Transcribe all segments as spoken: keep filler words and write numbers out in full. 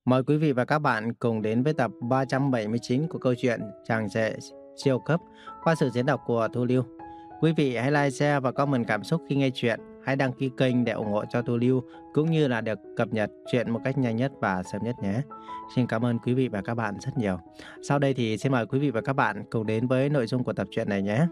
Mời quý vị và các bạn cùng đến với tập ba trăm bảy mươi chín của câu chuyện Chàng rể siêu cấp qua sự diễn đọc của Thu Lưu. Quý vị hãy like, share và comment cảm xúc khi nghe chuyện. Hãy đăng ký kênh để ủng hộ cho Thu Lưu cũng như là được cập nhật chuyện một cách nhanh nhất và sớm nhất nhé. Xin cảm ơn quý vị và các bạn rất nhiều. Sau đây thì xin mời quý vị và các bạn cùng đến với nội dung của tập truyện này nhé.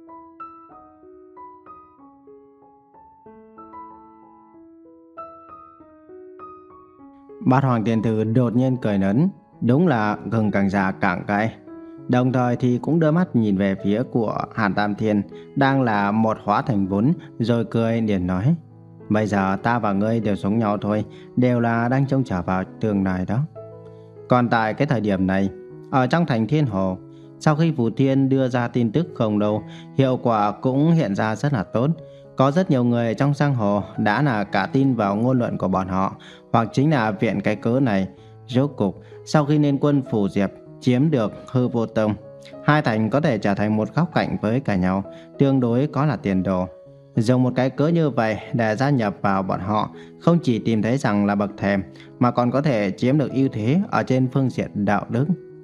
Bát Hoàng Tiền Tử đột nhiên cười lớn, đúng là gừng càng già càng cay. Đồng thời thì cũng đưa mắt nhìn về phía của Hàn Tam Thiên, đang là một hóa thành bốn, rồi cười liền nói: bây giờ ta và ngươi đều giống nhau thôi, đều là đang trông chờ vào tương lai đó. Còn tại cái thời điểm này, ở trong thành Thiên Hồ, sau khi Phù Thiên đưa ra tin tức không lâu, hiệu quả cũng hiện ra rất là tốt. Có rất nhiều người trong giang hồ đã là cả tin vào ngôn luận của bọn họ, hoặc chính là viện cái cớ này. Rốt cục, sau khi Liên Quân Phù Diệp chiếm được Hư Vô Tông, hai thành có thể trở thành một góc cạnh với cả nhau, tương đối có là tiền đồ. Dùng một cái cớ như vậy để gia nhập vào bọn họ, không chỉ tìm thấy rằng là bậc thềm, mà còn có thể chiếm được ưu thế ở trên phương diện đạo đức.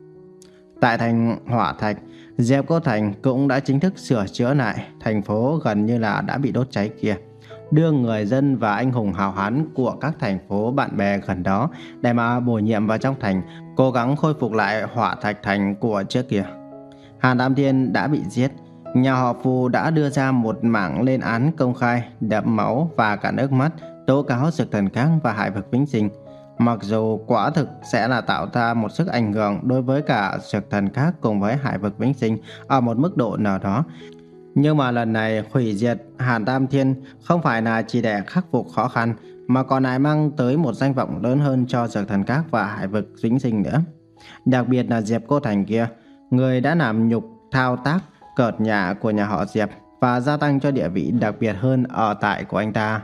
Tại thành Hỏa Thạch, Diệp Cô Thành cũng đã chính thức sửa chữa lại thành phố gần như là đã bị đốt cháy kia, đưa người dân và anh hùng hào hán của các thành phố bạn bè gần đó để mà bổ nhiệm vào trong thành, cố gắng khôi phục lại Hỏa Thạch thành của trước kia. Hàn Tam Thiên đã bị giết, nhà họ Phù đã đưa ra một mảng lên án công khai, đẫm máu và cả nước mắt tố cáo Dược Thần Các và Hải Vực Vĩnh Sinh. Mặc dù quả thực sẽ là tạo ra một sức ảnh hưởng đối với cả Dược Thần Các cùng với Hải Vực Vĩnh Sinh ở một mức độ nào đó, nhưng mà lần này hủy diệt Hàn Tam Thiên không phải là chỉ để khắc phục khó khăn, mà còn lại mang tới một danh vọng lớn hơn cho Dược Thần Các và Hải Vực Vĩnh Sinh nữa. Đặc biệt là Diệp Cô Thành kia, người đã làm nhục thao tác cợt nhả của nhà họ Diệp và gia tăng cho địa vị đặc biệt hơn ở tại của anh ta.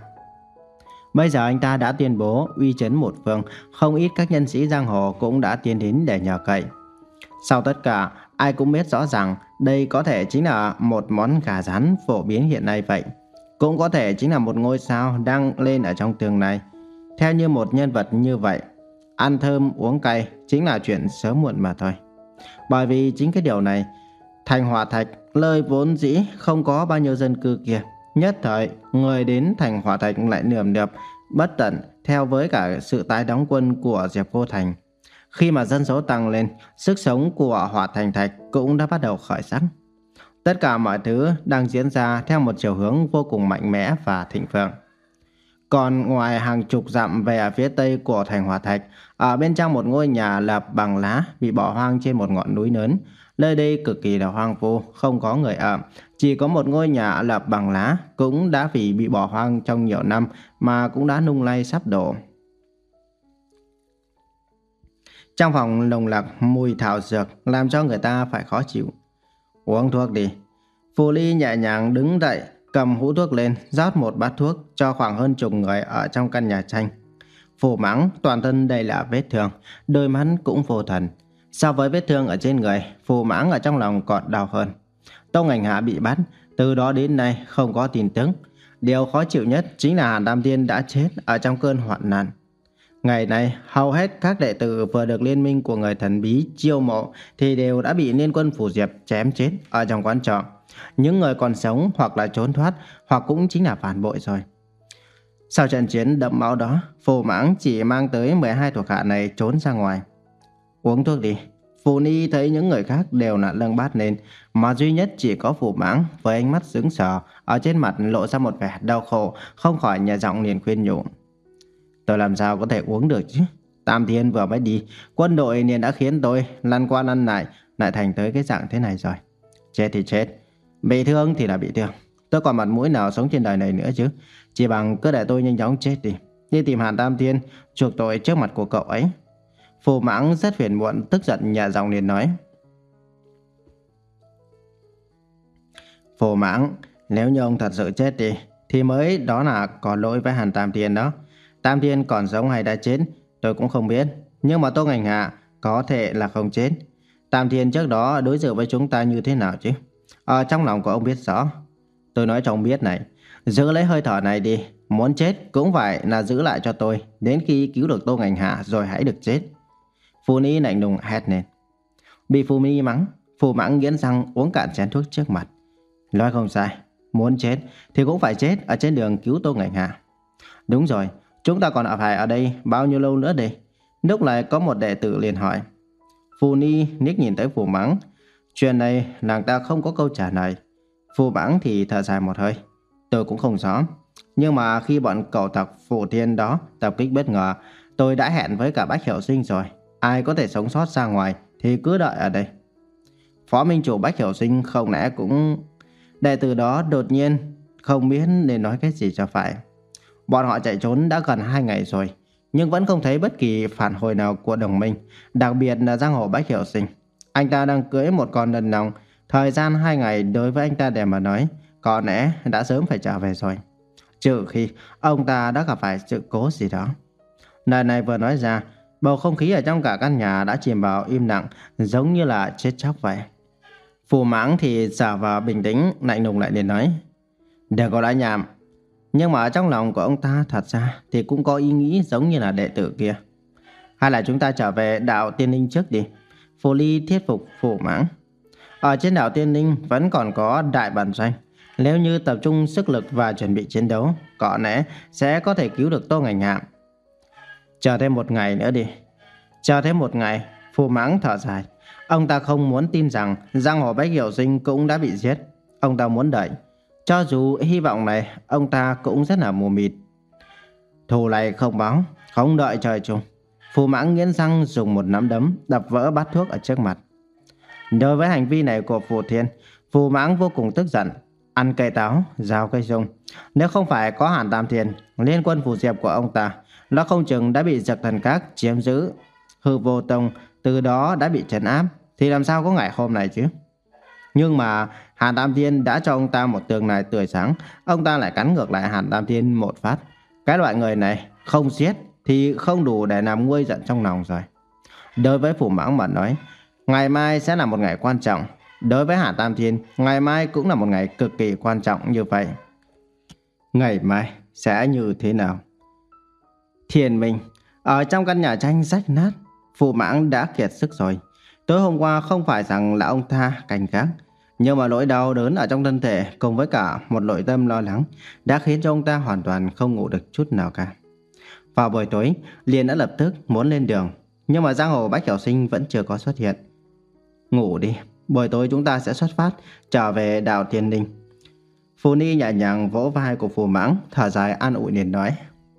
Bây giờ anh ta đã tuyên bố uy chấn một phương, không ít các nhân sĩ giang hồ cũng đã tiến đến để nhờ cậy. Sau tất cả, ai cũng biết rõ ràng đây có thể chính là một món gà rán phổ biến hiện nay vậy. Cũng có thể chính là một ngôi sao đang lên ở trong tường này. Theo như một nhân vật như vậy, ăn thơm uống cay chính là chuyện sớm muộn mà thôi. Bởi vì chính cái điều này, thành Hỏa Thạch, nơi vốn dĩ không có bao nhiêu dân cư kia, nhất thời người đến thành Hỏa Thạch lại nườm nượp bất tận theo với cả sự tái đóng quân của Diệp Cô Thành. Khi mà dân số tăng lên, sức sống của Hỏa Thành Thạch cũng đã bắt đầu khởi sắc. Tất cả mọi thứ đang diễn ra theo một chiều hướng vô cùng mạnh mẽ và thịnh vượng. Còn ngoài hàng chục dặm về ở phía tây của thành Hỏa Thạch, ở bên trong một ngôi nhà lập bằng lá bị bỏ hoang trên một ngọn núi lớn. Nơi đây cực kỳ là hoang vu, không có người ở. Chỉ có một ngôi nhà lập bằng lá cũng đã vì bị bỏ hoang trong nhiều năm mà cũng đã lung lay sắp đổ. Trong phòng nồng nặc mùi thảo dược làm cho người ta phải khó chịu. Uống thuốc đi. Phù Ly nhẹ nhàng đứng dậy, cầm hũ thuốc lên, rót một bát thuốc cho khoảng hơn chục người ở trong căn nhà tranh. Phù Mãng toàn thân đầy là vết thương, đôi mắt cũng vô thần. So với vết thương ở trên người, Phù Mãng ở trong lòng còn đau hơn. Tông Ảnh Hạ bị bắt, từ đó đến nay không có tin tức. Điều khó chịu nhất chính là Hàn Tam Thiên đã chết ở trong cơn hoạn nạn. Ngày nay, hầu hết các đệ tử vừa được liên minh của người thần bí chiêu mộ thì đều đã bị Liên Quân Phù Diệp chém chết ở trong quán trọ. Những người còn sống hoặc là trốn thoát, hoặc cũng chính là phản bội rồi. Sau trận chiến đẫm máu đó, Phù Mãng chỉ mang tới mười hai thuộc hạ này trốn ra ngoài. Uống thuốc đi. Phù Ni thấy những người khác đều là nâng bát lên, mà duy nhất chỉ có Phù Mãng với ánh mắt sững sờ, ở trên mặt lộ ra một vẻ đau khổ, không khỏi nhẹ giọng liền khuyên nhủ. Tôi làm sao có thể uống được chứ? Tam Thiên vừa mới đi, quân đội liền đã khiến tôi lăn qua lăn lại, lại thành tới cái dạng thế này rồi. Chết thì chết, bị thương thì là bị thương. Tôi còn mặt mũi nào sống trên đời này nữa chứ? Chỉ bằng cứ để tôi nhanh chóng chết đi, đi tìm Hàn Tam Thiên chuộc tội trước mặt của cậu ấy. Phù Mãng rất phiền muộn, tức giận nhẹ giọng liền nói. Phù Mãng, nếu như ông thật sự chết đi thì mới đó là có lỗi với Hàn Tam Thiên đó. Tam Thiên còn sống hay đã chết tôi cũng không biết, nhưng mà Tô Ngành Hạ có thể là không chết. Tam Thiên trước đó đối xử với chúng ta như thế nào chứ? Ở trong lòng của ông biết rõ. Tôi nói cho ông biết này, giữ lấy hơi thở này đi. muốn chết cũng phải là giữ lại cho tôi, đến khi cứu được Tô Ngành Hạ rồi hãy được chết. Phù Ni lạnh lùng hét lên. Bị Phù Ni mắng, Phù Mãng nghiến răng uống cạn chén thuốc trước mặt. Nói không sai, muốn chết thì cũng phải chết ở trên đường cứu Tô Ngành Hạ. Đúng rồi, chúng ta còn ở phải ở đây bao nhiêu lâu nữa đây? Lúc này có một đệ tử liền hỏi. Phù Ni liếc nhìn tới Phù Mãng. Chuyện này nàng ta không có câu trả lời. Phù Mãng thì thở dài một hơi. Tôi cũng không rõ. Nhưng mà khi bọn cẩu tặc Phù Thiên đó tập kích bất ngờ, tôi đã hẹn với cả Bách Hiểu Sinh rồi. Ai có thể sống sót ra ngoài thì cứ đợi ở đây. Phó Minh Chủ Bách Hiểu Sinh không lẽ cũng... Đệ tử đó đột nhiên không biết nên nói cái gì cho phải. Bọn họ chạy trốn đã gần hai ngày rồi, nhưng vẫn không thấy bất kỳ phản hồi nào của đồng minh, đặc biệt là giang hồ Bách Hiểu Sinh. Anh ta đang cưỡi một con đần lòng, thời gian hai ngày đối với anh ta để mà nói, có lẽ đã sớm phải trở về rồi. Trừ khi ông ta đã gặp phải sự cố gì đó. Lời này vừa nói ra, bầu không khí ở trong cả căn nhà đã chìm vào im lặng, giống như là chết chóc vậy. Phù Mãng thì giả vờ bình tĩnh, lạnh lùng lại liền nói. Đừng có đã nhảm. Nhưng mà trong lòng của ông ta thật ra thì cũng có ý nghĩ giống như là đệ tử kia. Hay là chúng ta trở về đạo Tiên Linh trước đi. Phù Ly thuyết phục Phù Mãng. Ở trên đảo Tiên Linh vẫn còn có đại bản doanh. Nếu như tập trung sức lực và chuẩn bị chiến đấu, có lẽ sẽ có thể cứu được Tô Ngành Hạ. Chờ thêm một ngày nữa đi. Chờ thêm một ngày. Phù Mãng thở dài. Ông ta không muốn tin rằng giang hồ Bách Hiểu Sinh cũng đã bị giết. Ông ta muốn đợi. Cho dù hy vọng này, ông ta cũng rất là mù mịt. Thù này không báo, không đợi trời chung. Phù Mãng nghiến răng dùng một nắm đấm đập vỡ bát thuốc ở trước mặt. Đối với hành vi này của Phù Thiên, Phù Mãng vô cùng tức giận. Ăn cây táo, rào cây sung. Nếu không phải có Hàn Tam Thiên, liên quân Phù Diệp của ông ta, nó không chừng đã bị Dực Thần Các chiếm giữ. Hư Vô Tông từ đó đã bị trấn áp, thì làm sao có ngày hôm này chứ? Nhưng mà Hàn Tam Thiên đã cho ông ta một tương lai tươi sáng, ông ta lại cắn ngược lại Hàn Tam Thiên một phát. Cái loại người này không giết thì không đủ để làm nguôi giận trong lòng rồi. Đối với Phù Mãng mà nói, ngày mai sẽ là một ngày quan trọng. Đối với Hàn Tam Thiên, ngày mai cũng là một ngày cực kỳ quan trọng như vậy. Ngày mai sẽ như thế nào? Thiên Minh, ở trong căn nhà tranh rách nát, Phù Mãng đã kiệt sức rồi. Tối hôm qua không phải rằng là ông ta cảnh giác, nhưng mà nỗi đau đớn ở trong thân thể cùng với cả một nội tâm lo lắng đã khiến cho ông ta hoàn toàn không ngủ được chút nào cả. Vào buổi tối, liền đã lập tức muốn lên đường, nhưng mà giang hồ Bách Hiểu Sinh vẫn chưa có xuất hiện. Ngủ đi, buổi tối chúng ta sẽ xuất phát trở về đảo Tiên Linh. Phù Ni nhẹ nhàng vỗ vai của Phù Mãng, thở dài an ủi liền nói.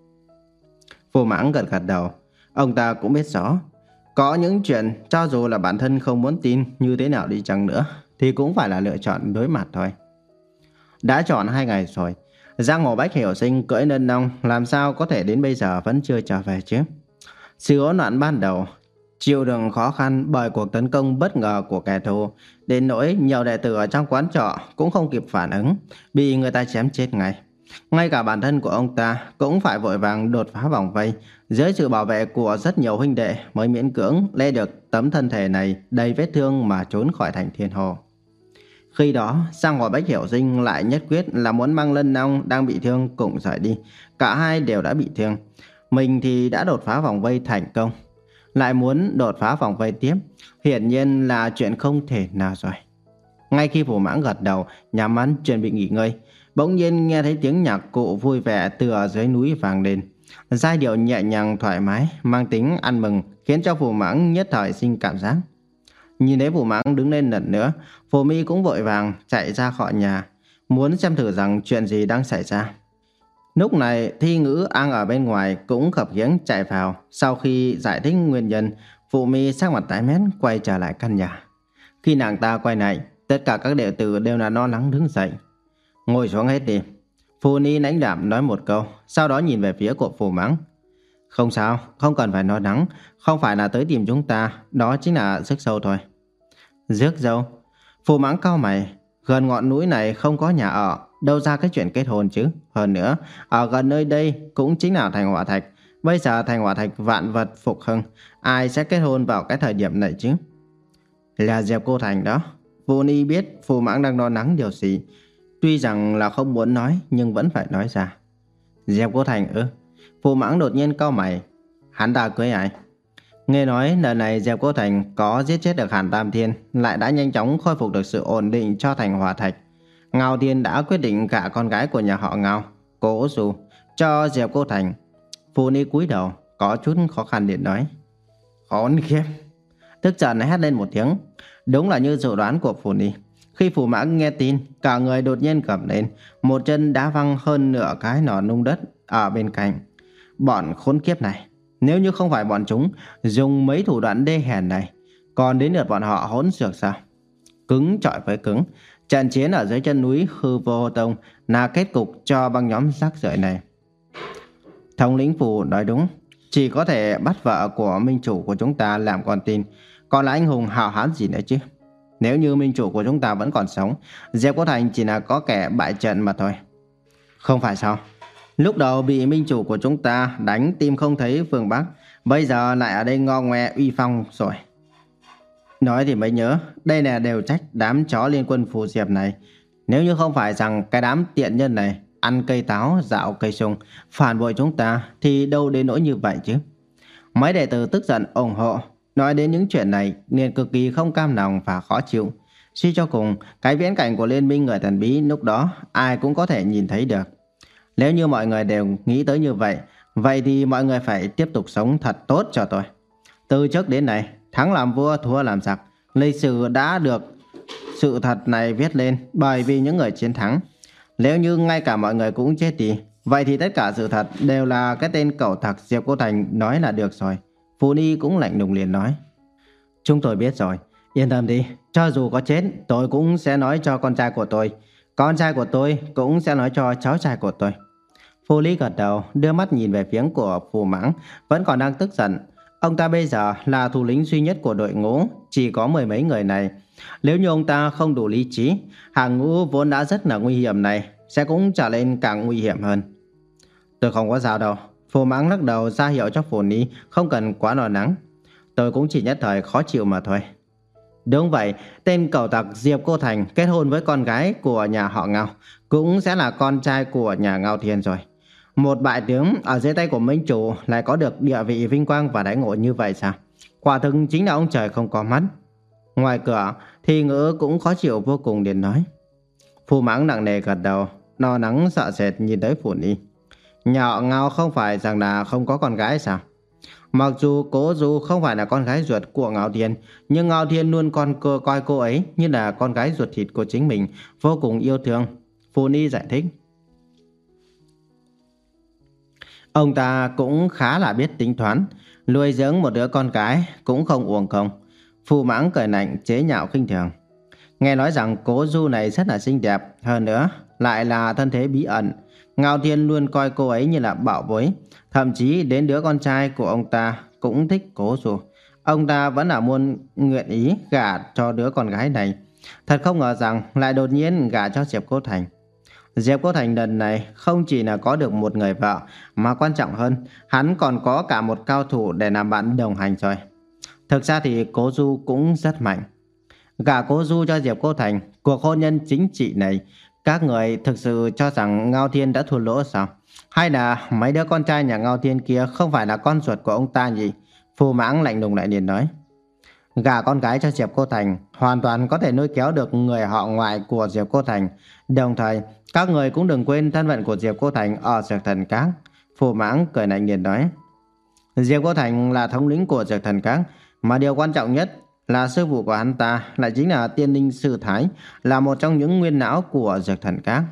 Phù Mãng gật gật đầu, ông ta cũng biết rõ, có những chuyện cho dù là bản thân không muốn tin như thế nào đi chăng nữa thì cũng phải là lựa chọn đối mặt thôi. Đã chọn hai ngày rồi, giang hồ Bách Hiểu Sinh cưỡi nân long làm sao có thể đến bây giờ vẫn chưa trở về chứ? Sự hỗn loạn ban đầu, chịu đựng khó khăn bởi cuộc tấn công bất ngờ của kẻ thù, đến nỗi nhiều đệ tử ở trong quán trọ cũng không kịp phản ứng, bị người ta chém chết ngay. Ngay cả bản thân của ông ta cũng phải vội vàng đột phá vòng vây, dưới sự bảo vệ của rất nhiều huynh đệ mới miễn cưỡng lê được tấm thân thể này đầy vết thương mà trốn khỏi thành Thiên Hồ. Khi đó, giang hồ Bách Hiểu Sinh lại nhất quyết là muốn mang Lân Long đang bị thương cùng rời đi. Cả hai đều đã bị thương. Mình thì đã đột phá vòng vây thành công, lại muốn đột phá vòng vây tiếp, hiển nhiên là chuyện không thể nào rồi. Ngay khi Phù Mãng gật đầu, nhắm mắt chuẩn bị nghỉ ngơi, bỗng nhiên nghe thấy tiếng nhạc cụ vui vẻ từ ở dưới núi vang lên. Giai điệu nhẹ nhàng thoải mái, mang tính ăn mừng, khiến cho Phù Mãng nhất thời sinh cảm giác. Nhìn thấy Phù Mãng đứng lên lần nữa, Phù Mi cũng vội vàng chạy ra khỏi nhà, muốn xem thử rằng chuyện gì đang xảy ra. Lúc này Thi Ngữ đang ở bên ngoài cũng khập khiễng chạy vào. Sau khi giải thích nguyên nhân, Phù Mi sắc mặt tái mét quay trở lại căn nhà. Khi nàng ta quay lại, tất cả các đệ tử đều là lo lắng đứng dậy. Ngồi xuống hết đi. Phù Ni lãnh đạm nói một câu, sau đó nhìn về phía của Phù Mãng. Không sao, không cần phải nói lắng, không phải là tới tìm chúng ta, đó chính là rước dâu thôi. Rước dâu? Phù Mãng cau mày, gần ngọn núi này không có nhà ở, đâu ra cái chuyện kết hôn chứ. Hơn nữa, ở gần nơi đây cũng chính là thành Hỏa Thạch. Bây giờ thành Hỏa Thạch vạn vật phục hưng, ai sẽ kết hôn vào cái thời điểm này chứ? Là Diệp Cô Thành đó. Phù Ni biết Phù Mãng đang lo lắng điều gì, tuy rằng là không muốn nói nhưng vẫn phải nói ra. Diệp Cô Thành ư? Phù Mãng đột nhiên cau mày. Hắn ta cưới ai? Nghe nói lần này Diệp Cô Thành có giết chết được Hàn Tam Thiên, lại đã nhanh chóng khôi phục được sự ổn định cho thành Hỏa Thạch. Ngao Thiên đã quyết định gả con gái của nhà họ Ngao, Cố Du, cho Diệp Cô Thành. Phù Ni cúi đầu, có chút khó khăn điện nói. Khốn khiếp! Tức giận hét lên một tiếng. Đúng là như dự đoán của Phù Ni. Khi Phù Mãng nghe tin, cả người đột nhiên gầm lên, một chân đá văng hơn nửa cái nỏ nung đất ở bên cạnh. Bọn khốn kiếp này, nếu như không phải bọn chúng dùng mấy thủ đoạn đê hèn này, còn đến lượt bọn họ hỗn xược sao? Cứng chọi với cứng, trận chiến ở dưới chân núi Hư Vô Tông là kết cục cho băng nhóm rác rưởi này. Thống lĩnh Phù nói đúng, chỉ có thể bắt vợ của minh chủ của chúng ta làm con tin, còn là anh hùng hào hán gì nữa chứ? Nếu như minh chủ của chúng ta vẫn còn sống, Diệp Cô Thành chỉ là có kẻ bại trận mà thôi. Không phải sao? Lúc đầu bị minh chủ của chúng ta đánh tìm không thấy phương Bắc, bây giờ lại ở đây ngo ngoe uy phong rồi. Nói thì mới nhớ, đây là đều trách đám chó liên quân Phù Diệp này. Nếu như không phải rằng cái đám tiện nhân này ăn cây táo, dạo cây sung, phản bội chúng ta, thì đâu đến nỗi như vậy chứ. Mấy đệ tử tức giận ủng hộ. Nói đến những chuyện này nên cực kỳ không cam lòng và khó chịu. Suy cho cùng, cái viễn cảnh của liên minh người thần bí lúc đó ai cũng có thể nhìn thấy được. Nếu như mọi người đều nghĩ tới như vậy, vậy thì mọi người phải tiếp tục sống thật tốt cho tôi. Từ trước đến nay, thắng làm vua, thua làm giặc, lịch sử đã được sự thật này viết lên bởi vì những người chiến thắng. Nếu như ngay cả mọi người cũng chết đi, vậy thì tất cả sự thật đều là cái tên cẩu tặc Diệp Cô Thành nói là được rồi. Phù Ni cũng lạnh lùng liền nói. Chúng tôi biết rồi, yên tâm đi, cho dù có chết, tôi cũng sẽ nói cho con trai của tôi. Con trai của tôi cũng sẽ nói cho cháu trai của tôi. Phù Lý gật đầu, đưa mắt nhìn về phía của Phù Mãng, vẫn còn đang tức giận. Ông ta bây giờ là thủ lĩnh duy nhất của đội ngũ, chỉ có mười mấy người này. Nếu như ông ta không đủ lý trí, hàng ngũ vốn đã rất là nguy hiểm này sẽ cũng trở nên càng nguy hiểm hơn. Tôi không có sao đâu. Phù Mãng lắc đầu ra hiệu cho Phù Ni không cần quá lo lắng. Tôi cũng chỉ nhất thời khó chịu mà thôi. Đúng vậy, tên cẩu tặc Diệp Cô Thành kết hôn với con gái của nhà họ Ngao, cũng sẽ là con trai của nhà Ngao Thiên rồi. Một bại tướng ở dưới tay của minh chủ lại có được địa vị vinh quang và đãi ngộ như vậy sao? Quả thực chính là ông trời không có mắt. Ngoài cửa thì Ngữ cũng khó chịu vô cùng đến nói. Phù Mãng nặng nề gật đầu, lo lắng sợ sệt nhìn tới Phù Ni. Nhà họ Ngao không phải rằng là không có con gái sao? Mặc dù Cố Du không phải là con gái ruột của Ngao Thiên, nhưng Ngao Thiên luôn con cô coi cô ấy như là con gái ruột thịt của chính mình, vô cùng yêu thương. Phù Ni giải thích. Ông ta cũng khá là biết tính toán, nuôi dưỡng một đứa con gái cũng không uổng công. Phù Mãng cười lạnh chế nhạo khinh thường. Nghe nói rằng Cố Du này rất là xinh đẹp, hơn nữa lại là thân thế bí ẩn. Ngao Thiên luôn coi cô ấy như là bảo bối, thậm chí đến đứa con trai của ông ta cũng thích Cố Du. Ông ta vẫn là muốn nguyện ý gả cho đứa con gái này. Thật không ngờ rằng lại đột nhiên gả cho Diệp Cô Thành. Diệp Cô Thành lần này không chỉ là có được một người vợ, mà quan trọng hơn, hắn còn có cả một cao thủ để làm bạn đồng hành rồi. Thực ra thì Cố Du cũng rất mạnh. Gả Cố Du cho Diệp Cô Thành, cuộc hôn nhân chính trị này, các người thực sự cho rằng Ngao Thiên đã thua lỗ sao? Hay là mấy đứa con trai nhà Ngao Thiên kia không phải là con ruột của ông ta nhỉ? Phù Mãng lạnh lùng lại liền nói. Gả con gái cho Diệp Cô Thành hoàn toàn có thể nuôi kéo được người họ ngoại của Diệp Cô Thành. Đồng thời, các người cũng đừng quên thân phận của Diệp Cô Thành ở Dược Thần Các. Phù Mãng cười lạnh liền nói. Diệp Cô Thành là thống lĩnh của Dược Thần Các, mà điều quan trọng nhất là sư phụ của hắn ta lại chính là Tiên Linh Sư Thái, là một trong những nguyên lão của Dược Thần Các.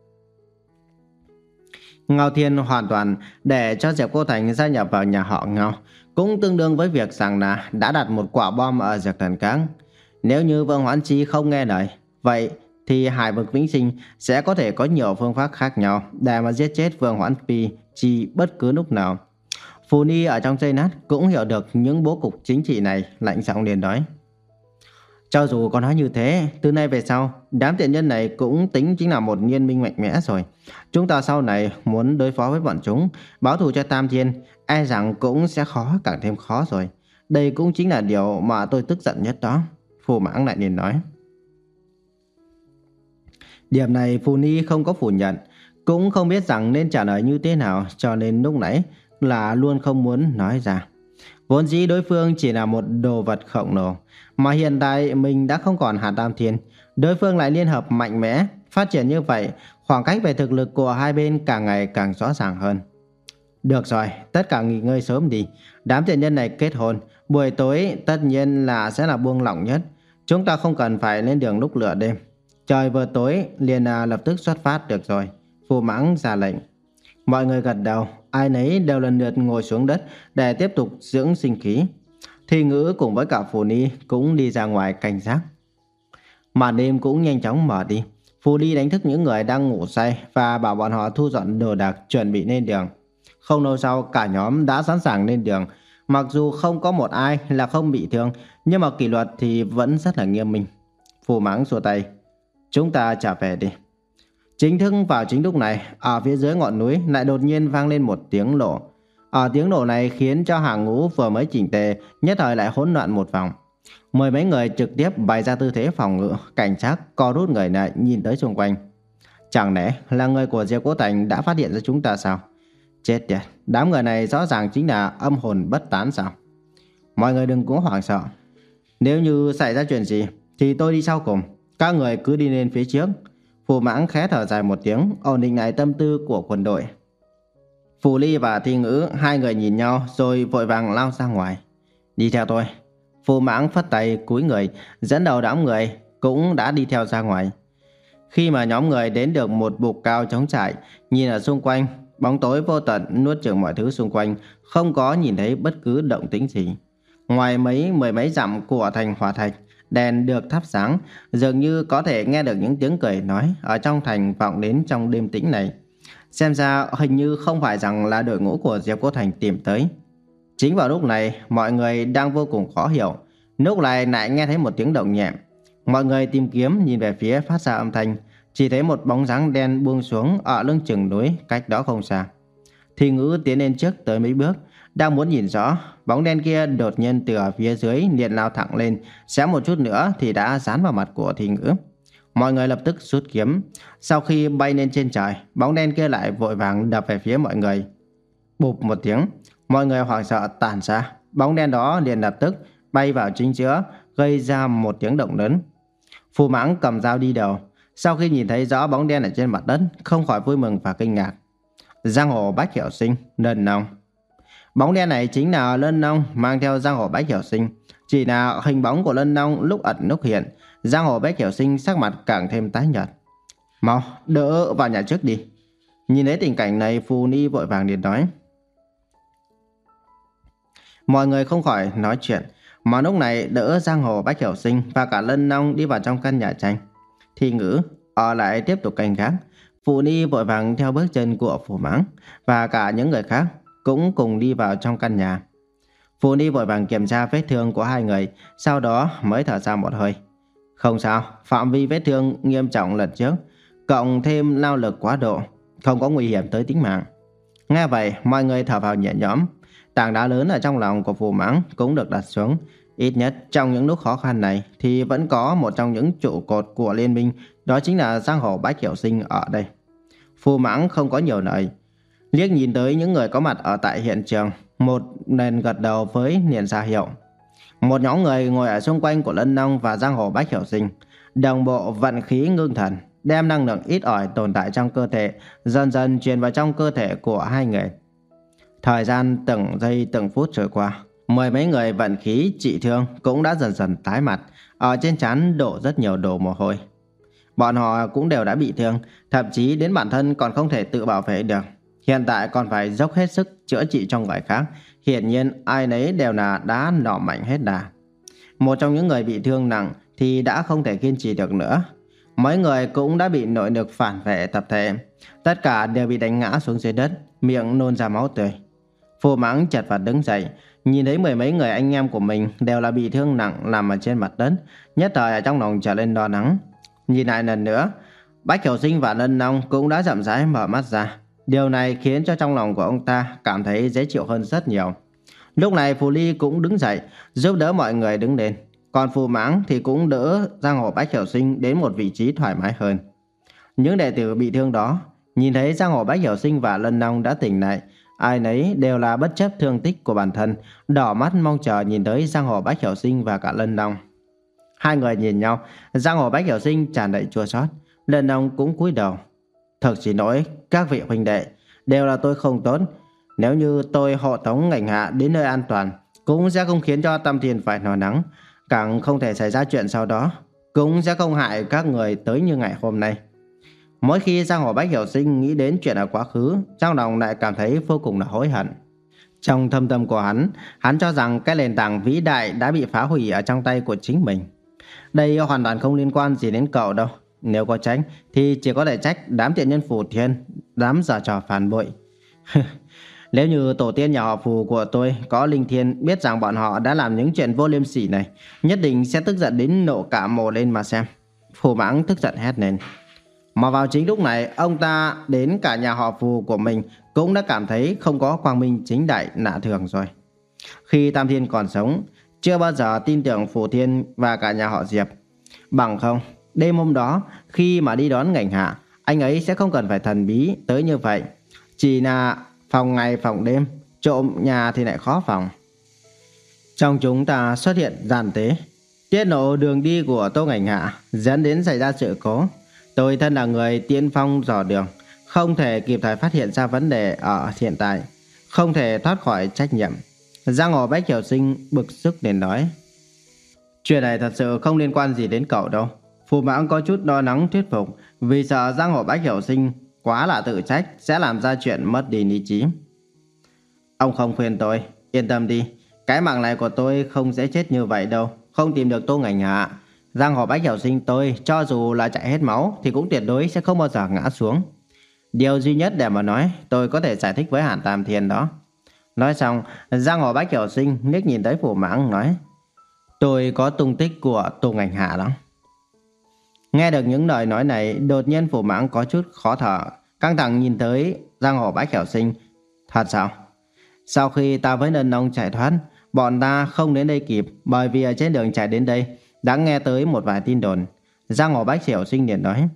Ngao Thiên hoàn toàn để cho Diệp Cô Thành gia nhập vào nhà họ Ngao, cũng tương đương với việc rằng là đã đặt một quả bom ở Dược Thần Các. Nếu như Vương Hoãn Chi không nghe lời, vậy thì Hải Vực Vĩnh Sinh sẽ có thể có nhiều phương pháp khác nhau để mà giết chết Vương Hoãn Chi bất cứ lúc nào. Phù Ni ở trong giây lát cũng hiểu được những bố cục chính trị này, lạnh giọng liền nói. Cho dù có nói như thế, từ nay về sau, đám tiện nhân này cũng tính chính là một liên minh mạnh mẽ rồi. Chúng ta sau này muốn đối phó với bọn chúng, báo thù cho Tam Thiên, e rằng cũng sẽ khó, càng thêm khó rồi. Đây cũng chính là điều mà tôi tức giận nhất đó. Phù Mãng lại liền nói. Điểm này Phù Ni không có phủ nhận. cũng không biết rằng nên trả lời như thế nào, cho nên lúc nãy là luôn không muốn nói ra. Vốn dĩ đối phương chỉ là một đồ vật khổng lồ, mà hiện tại mình đã không còn Hàn Tam Thiên, đối phương lại liên hợp mạnh mẽ, phát triển như vậy, khoảng cách về thực lực của hai bên càng ngày càng rõ ràng hơn. Được rồi, tất cả nghỉ ngơi sớm đi. Đám tiền nhân này kết hôn, buổi tối tất nhiên là sẽ là buông lỏng nhất. Chúng ta không cần phải lên đường lúc lửa đêm. Trời vừa tối, liền à, lập tức xuất phát được rồi. Phù Mãng ra lệnh. Mọi người gật đầu, ai nấy đều lần lượt ngồi xuống đất để tiếp tục dưỡng sinh khí. Thi Ngữ cùng với cả Phù Ni cũng đi ra ngoài cảnh giác. Màn đêm cũng nhanh chóng mở đi. Phù Ni đánh thức những người đang ngủ say và bảo bọn họ thu dọn đồ đạc chuẩn bị lên đường. Không lâu sau, cả nhóm đã sẵn sàng lên đường. Mặc dù không có một ai là không bị thương, nhưng mà kỷ luật thì vẫn rất là nghiêm minh. Phù Mãng xua tay. Chúng ta trở về đi. Chính thức vào chính lúc này, ở phía dưới ngọn núi lại đột nhiên vang lên một tiếng nổ. Ở tiếng nổ này khiến cho hàng ngũ vừa mới chỉnh tề nhất thời lại hỗn loạn một vòng. Mười mấy người trực tiếp bày ra tư thế phòng ngự, cảnh giác co rút người lại nhìn tới xung quanh. Chẳng lẽ là người của Diệp Cố Thành đã phát hiện ra chúng ta sao? Chết tiệt, đám người này rõ ràng chính là âm hồn bất tán sao? Mọi người đừng có hoảng sợ. Nếu như xảy ra chuyện gì thì tôi đi sau cùng, các người cứ đi lên phía trước. Phù Mãng khẽ thở dài một tiếng, ổn định lại tâm tư của quân đội. Phù Ly và Thi Ngữ hai người nhìn nhau rồi vội vàng lao ra ngoài. Đi theo tôi. Phù Mãng phất tay cúi người, dẫn đầu đám người cũng đã đi theo ra ngoài. Khi mà nhóm người đến được một bục cao trống trải, nhìn ở xung quanh, bóng tối vô tận nuốt chửng mọi thứ xung quanh, không có nhìn thấy bất cứ động tĩnh gì. Ngoài mấy mười mấy dặm của thành Hỏa Thạch, đèn được thắp sáng, dường như có thể nghe được những tiếng cười nói ở trong thành vọng đến trong đêm tĩnh này. Xem ra hình như không phải rằng là đội ngũ của Diệp Cố Thành tìm tới. Chính vào lúc này, mọi người đang vô cùng khó hiểu. Lúc này lại nghe thấy một tiếng động nhẹ. Mọi người tìm kiếm nhìn về phía phát ra âm thanh, chỉ thấy một bóng dáng đen buông xuống ở lưng chừng núi cách đó không xa. Thi Ngữ tiến lên trước tới mấy bước, đang muốn nhìn rõ, bóng đen kia đột nhiên từ ở phía dưới liền lao thẳng lên, xém một chút nữa thì đã dán vào mặt của Thi Ngữ. Mọi người lập tức rút kiếm. Sau khi bay lên trên trời, bóng đen kia lại vội vàng đập về phía mọi người. Bụp một tiếng, mọi người hoảng sợ tản ra. Bóng đen đó liền lập tức bay vào chính giữa, gây ra một tiếng động lớn. Phù Mãng cầm dao đi đầu. Sau khi nhìn thấy rõ bóng đen ở trên mặt đất, không khỏi vui mừng và kinh ngạc. Giang hồ Bách Hiểu Sinh, Lân Nông. Bóng đen này chính là Lân Nông mang theo Giang hồ Bách Hiểu Sinh. Chỉ là hình bóng của Lân Nông lúc ẩn lúc hiện, Giang hồ Bách Hiểu Sinh sắc mặt càng thêm tái nhợt. Mau, đỡ vào nhà trước đi. Nhìn thấy tình cảnh này, Phù Ni vội vàng liền nói. Mọi người không khỏi nói chuyện, mà lúc này đỡ Giang hồ Bách Hiểu Sinh và cả Lân Nông đi vào trong căn nhà tranh. Thi Ngữ ở lại tiếp tục canh gác. Phù Ni vội vàng theo bước chân của Phù Mãng và cả những người khác cũng cùng đi vào trong căn nhà. Phù Ni vội vàng kiểm tra vết thương của hai người, sau đó mới thở ra một hơi. Không sao, phạm vi vết thương nghiêm trọng lần trước, cộng thêm lao lực quá độ, không có nguy hiểm tới tính mạng. Nghe vậy, mọi người thở vào nhẹ nhõm. Tảng đá lớn ở trong lòng của Phù Mãng cũng được đặt xuống. Ít nhất trong những lúc khó khăn này thì vẫn có một trong những trụ cột của liên minh, đó chính là Giang hồ Bách Hiểu Sinh ở đây. Phù Mãng không có nhiều lời, liếc nhìn tới những người có mặt ở tại hiện trường, một lần gật đầu với liền ra hiệu. Một nhóm người ngồi ở xung quanh của Lân Nông và Giang hồ Bách Hiểu Sinh, đồng bộ vận khí ngưng thần, đem năng lượng ít ỏi tồn tại trong cơ thể dần dần truyền vào trong cơ thể của hai người. Thời gian từng giây từng phút trôi qua, mười mấy người vận khí trị thương cũng đã dần dần tái mặt, ở trên trán đổ rất nhiều đổ mồ hôi. Bọn họ cũng đều đã bị thương, thậm chí đến bản thân còn không thể tự bảo vệ được. Hiện tại còn phải dốc hết sức chữa trị trong người khác. Hiển nhiên ai nấy đều là đã nọ mạnh hết đà. Một trong những người bị thương nặng thì đã không thể kiên trì được nữa. Mấy người cũng đã bị nội lực phản vệ tập thể. Tất cả đều bị đánh ngã xuống dưới đất, miệng nôn ra máu tươi. Phù Mãng chật vật đứng dậy, nhìn thấy mười mấy người anh em của mình đều là bị thương nặng nằm ở trên mặt đất, nhất thời ở trong lòng trở lên lo lắng. Nhìn lại lần nữa, Bách Hiểu Sinh và Lân Nông cũng đã chậm rãi mở mắt ra. Điều này khiến cho trong lòng của ông ta cảm thấy dễ chịu hơn rất nhiều. Lúc này Phù Ly cũng đứng dậy, giúp đỡ mọi người đứng lên. Còn Phù Mãng thì cũng đỡ Giang hồ Bách Hiểu Sinh đến một vị trí thoải mái hơn. Những đệ tử bị thương đó Nhìn thấy giang hồ Bách Hiểu Sinh và Lân Long đã tỉnh lại, ai nấy đều là bất chấp thương tích của bản thân, đỏ mắt mong chờ nhìn tới giang hồ Bách Hiểu Sinh và cả Lân Long. Hai người nhìn nhau, giang hồ Bách Hiểu Sinh tràn đầy chua xót, Lân Long cũng cúi đầu. Thật xin lỗi các vị huynh đệ, đều là tôi không tốt. Nếu như tôi hộ tống ngành hạ đến nơi an toàn, cũng sẽ không khiến cho Tam Thiên phải lo lắng, càng không thể xảy ra chuyện sau đó, cũng sẽ không hại các người tới như ngày hôm nay. Mỗi khi giang hồ Bách Hiểu Sinh nghĩ đến chuyện ở quá khứ, trong lòng lại cảm thấy vô cùng là hối hận. Trong thâm tâm của hắn, hắn cho rằng cái nền tảng vĩ đại đã bị phá hủy ở trong tay của chính mình. Đây hoàn toàn không liên quan gì đến cậu đâu. Nếu có trách thì chỉ có thể trách đám tiện nhân Phù Thiên, đám giở trò phản bội. Nếu như tổ tiên nhà họ Phù của tôi có linh thiên biết rằng bọn họ đã làm những chuyện vô liêm sỉ này, nhất định sẽ tức giận đến nộ cả mồ lên mà xem. Phù Mãng tức giận hét lên. Mà vào chính lúc này, ông ta đến cả nhà họ Phù của mình cũng đã cảm thấy không có quang minh chính đại lạ thường rồi. Khi Tam Thiên còn sống, chưa bao giờ tin tưởng Phù Thiên và cả nhà họ Diệp. Bằng không, đêm hôm đó khi mà đi đón ngành hạ, anh ấy sẽ không cần phải thần bí tới như vậy. Chỉ là phòng ngày phòng đêm, trộm nhà thì lại khó phòng. Trong chúng ta xuất hiện gian tế, tiết lộ đường đi của Tô Ngành Hạ, dẫn đến xảy ra sự cố. Tôi thân là người tiên phong dò đường, không thể kịp thời phát hiện ra vấn đề ở hiện tại, không thể thoát khỏi trách nhiệm. Giang hồ Bách Hiểu Sinh bực sức nên nói. Chuyện này thật sự không liên quan gì đến cậu đâu. Phù Mãng có chút lo lắng thuyết phục, vì sợ giang hồ Bách Hiểu Sinh quá là tự trách sẽ làm ra chuyện mất đi lý trí. Ông không khuyên tôi, yên tâm đi, cái mạng này của tôi không dễ chết như vậy đâu, không tìm được Tô Ngành Hạ. Giang hồ Bách Hiểu Sinh tôi cho dù là chạy hết máu thì cũng tuyệt đối sẽ không bao giờ ngã xuống. Điều duy nhất để mà nói tôi có thể giải thích với Hàn Tam Thiên đó. Nói xong, giang hồ Bách Hiểu Sinh liếc nhìn tới Phù Mãng nói. Tôi có tung tích của Tô Ngành Hạ đó. Nghe được những lời nói này, đột nhiên Phù Mãng có chút khó thở, căng thẳng nhìn tới giang hồ Bách Hiểu Sinh. Thật sao? Sau khi ta với Lân Long chạy thoát, bọn ta không đến đây kịp, bởi vì ở trên đường chạy đến đây đã nghe tới một vài tin đồn. Giang hồ Bách Hiểu Sinh liền nói.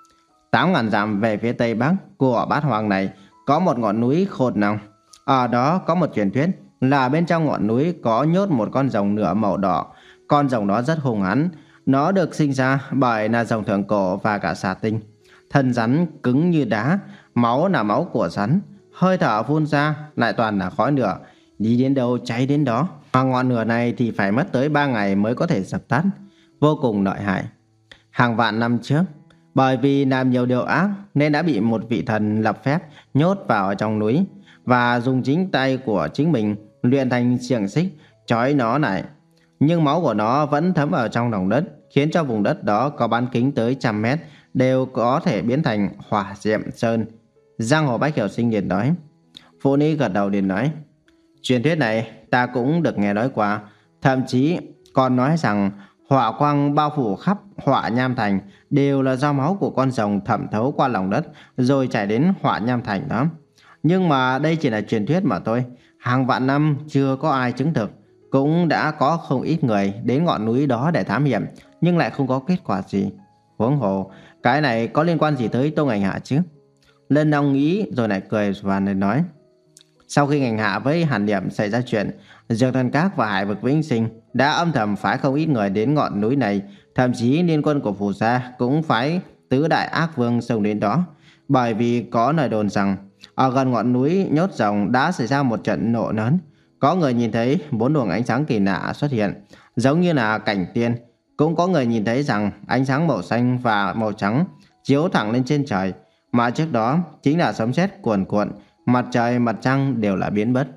Tám ngàn dặm về phía tây bắc của Bát Hoang này có một ngọn núi Khôn Long. Ở đó có một truyền thuyết là bên trong ngọn núi có nhốt một con rồng nửa màu đỏ. Con rồng đó rất hung hãn. Nó được sinh ra bởi là rồng thượng cổ và cả xà tinh. Thân rắn cứng như đá, máu là máu của rắn, hơi thở phun ra lại toàn là khói lửa, đi đến đâu cháy đến đó. Mà ngọn lửa này thì phải mất tới ba ngày mới có thể dập tắt, vô cùng lợi hại. Hàng vạn năm trước, bởi vì làm nhiều điều ác nên đã bị một vị thần lập phép nhốt vào trong núi và dùng chính tay của chính mình luyện thành xiềng xích trói nó lại. Nhưng máu của nó vẫn thấm vào trong lòng đất, khiến cho vùng đất đó có bán kính tới trăm mét đều có thể biến thành hỏa diệm sơn. Giang hồ Bách Hiểu Sinh liền nói. Phụ Ni gật đầu liền nói. Truyền thuyết này ta cũng được nghe nói qua, thậm chí còn nói rằng hỏa quang bao phủ khắp Hỏa Nham Thành đều là do máu của con rồng thẩm thấu qua lòng đất rồi chảy đến Hỏa Nham Thành đó. Nhưng mà đây chỉ là truyền thuyết mà thôi, hàng vạn năm chưa có ai chứng thực. Cũng đã có không ít người đến ngọn núi đó để thám hiểm, nhưng lại không có kết quả gì. Huống hồ, cái này có liên quan gì tới Tô Ngành Hạ chứ? Lân Long nghĩ rồi lại cười và lại nói. Sau khi Ngành Hạ với Hàn Niệm xảy ra chuyện, Dược Thần Các và Hải Vực Vĩnh Sinh đã âm thầm phái không ít người đến ngọn núi này. Thậm chí liên quân của Phù Gia cũng phái tứ đại ác vương xông đến đó. Bởi vì có lời đồn rằng ở gần ngọn núi nhốt rồng đã xảy ra một trận nổ lớn. Có người nhìn thấy bốn luồng ánh sáng kỳ lạ xuất hiện, giống như là cảnh tiên. Cũng có người nhìn thấy rằng ánh sáng màu xanh và màu trắng chiếu thẳng lên trên trời, mà trước đó chính là sấm sét cuồn cuộn, mặt trời mặt trăng đều là biến mất.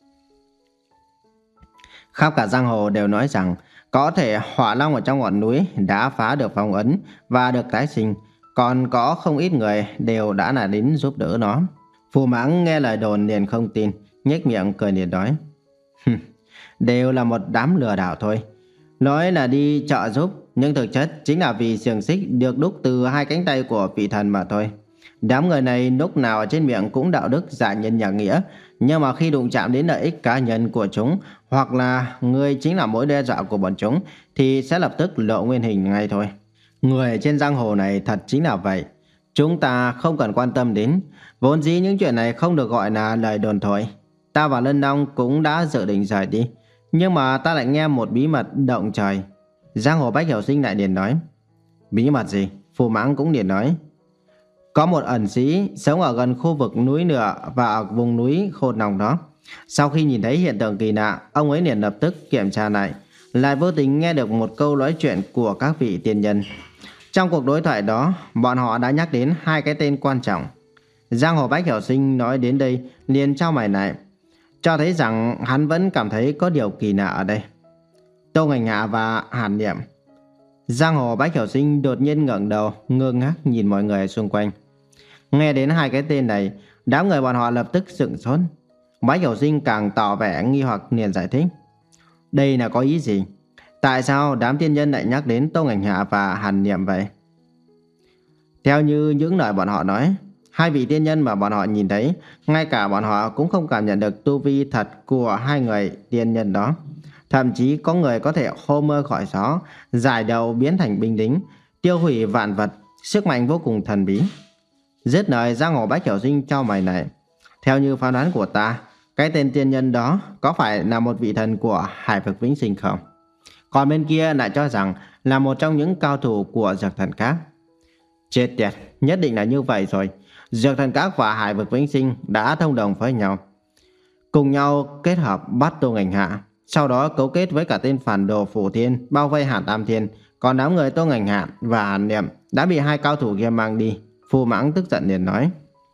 Khắp cả giang hồ đều nói rằng có thể hỏa long ở trong ngọn núi đã phá được phong ấn và được tái sinh, còn có không ít người đều đã là đến giúp đỡ nó. Phù Mãng nghe lời đồn liền không tin, nhếch miệng cười liền nói. Đều là một đám lừa đảo thôi. Nói là đi trợ giúp, nhưng thực chất chính là vì xiềng xích được đúc từ hai cánh tay của vị thần mà thôi. Đám người này lúc nào ở trên miệng cũng đạo đức giả nhân nhạc nghĩa, nhưng mà khi đụng chạm đến lợi ích cá nhân của chúng, hoặc là người chính là mối đe dọa của bọn chúng, thì sẽ lập tức lộ nguyên hình ngay thôi. Người trên giang hồ này thật chính là vậy. Chúng ta không cần quan tâm đến. Vốn dĩ những chuyện này không được gọi là lời đồn thổi. Ta và Lân Long cũng đã dự định rời đi, nhưng mà ta lại nghe một bí mật động trời. Giang Hồ Bách Hiểu Sinh lại liền nói. Bí mật gì? Phù Mãng cũng liền nói. Có một ẩn sĩ sống ở gần khu vực núi Nửa và ở vùng núi Khôn Nòng đó. Sau khi nhìn thấy hiện tượng kỳ lạ, ông ấy liền lập tức kiểm tra lại, lại vô tình nghe được một câu nói chuyện của các vị tiên nhân. Trong cuộc đối thoại đó, bọn họ đã nhắc đến hai cái tên quan trọng. Giang Hồ Bách Hiểu Sinh nói đến đây liền chau mày lại, cho thấy rằng hắn vẫn cảm thấy có điều kỳ lạ ở đây. Tô Ngành Hạ và Hàn Niệm. Giang Hồ Bách Hiểu Sinh đột nhiên ngẩng đầu, ngơ ngác nhìn mọi người xung quanh. Nghe đến hai cái tên này, đám người bọn họ lập tức sững sốt. Bách Hiểu Sinh càng tỏ vẻ nghi hoặc liền giải thích. Đây là có ý gì? Tại sao đám tiên nhân lại nhắc đến Tô Ngành Hạ và Hàn Niệm vậy? Theo như những lời bọn họ nói, hai vị tiên nhân mà bọn họ nhìn thấy, ngay cả bọn họ cũng không cảm nhận được tu vi thật của hai người tiên nhân đó. Thậm chí có người có thể hô mưa khỏi gió, giải đầu biến thành binh lính, tiêu hủy vạn vật, sức mạnh vô cùng thần bí. Dứt lời, Giang Hồ Bách Hiểu Sinh chau mày này. Theo như phán đoán của ta, cái tên tiên nhân đó có phải là một vị thần của Hải Vực Vĩnh Sinh không? Còn bên kia lại cho rằng là một trong những cao thủ của Dược Thần Các. Chết tiệt, nhất định là như vậy rồi. Dược Thần Các và Hải Vực Vĩnh Sinh đã thông đồng với nhau, cùng nhau kết hợp bắt Tô Ngành Hạ, sau đó cấu kết với cả tên phản đồ Phủ Thiên bao vây Hàn Tam Thiên. Còn đám người Tô Ngành Hạ và Hàn Niệm đã bị hai cao thủ kia mang đi. Phù Mãng tức giận liền nói.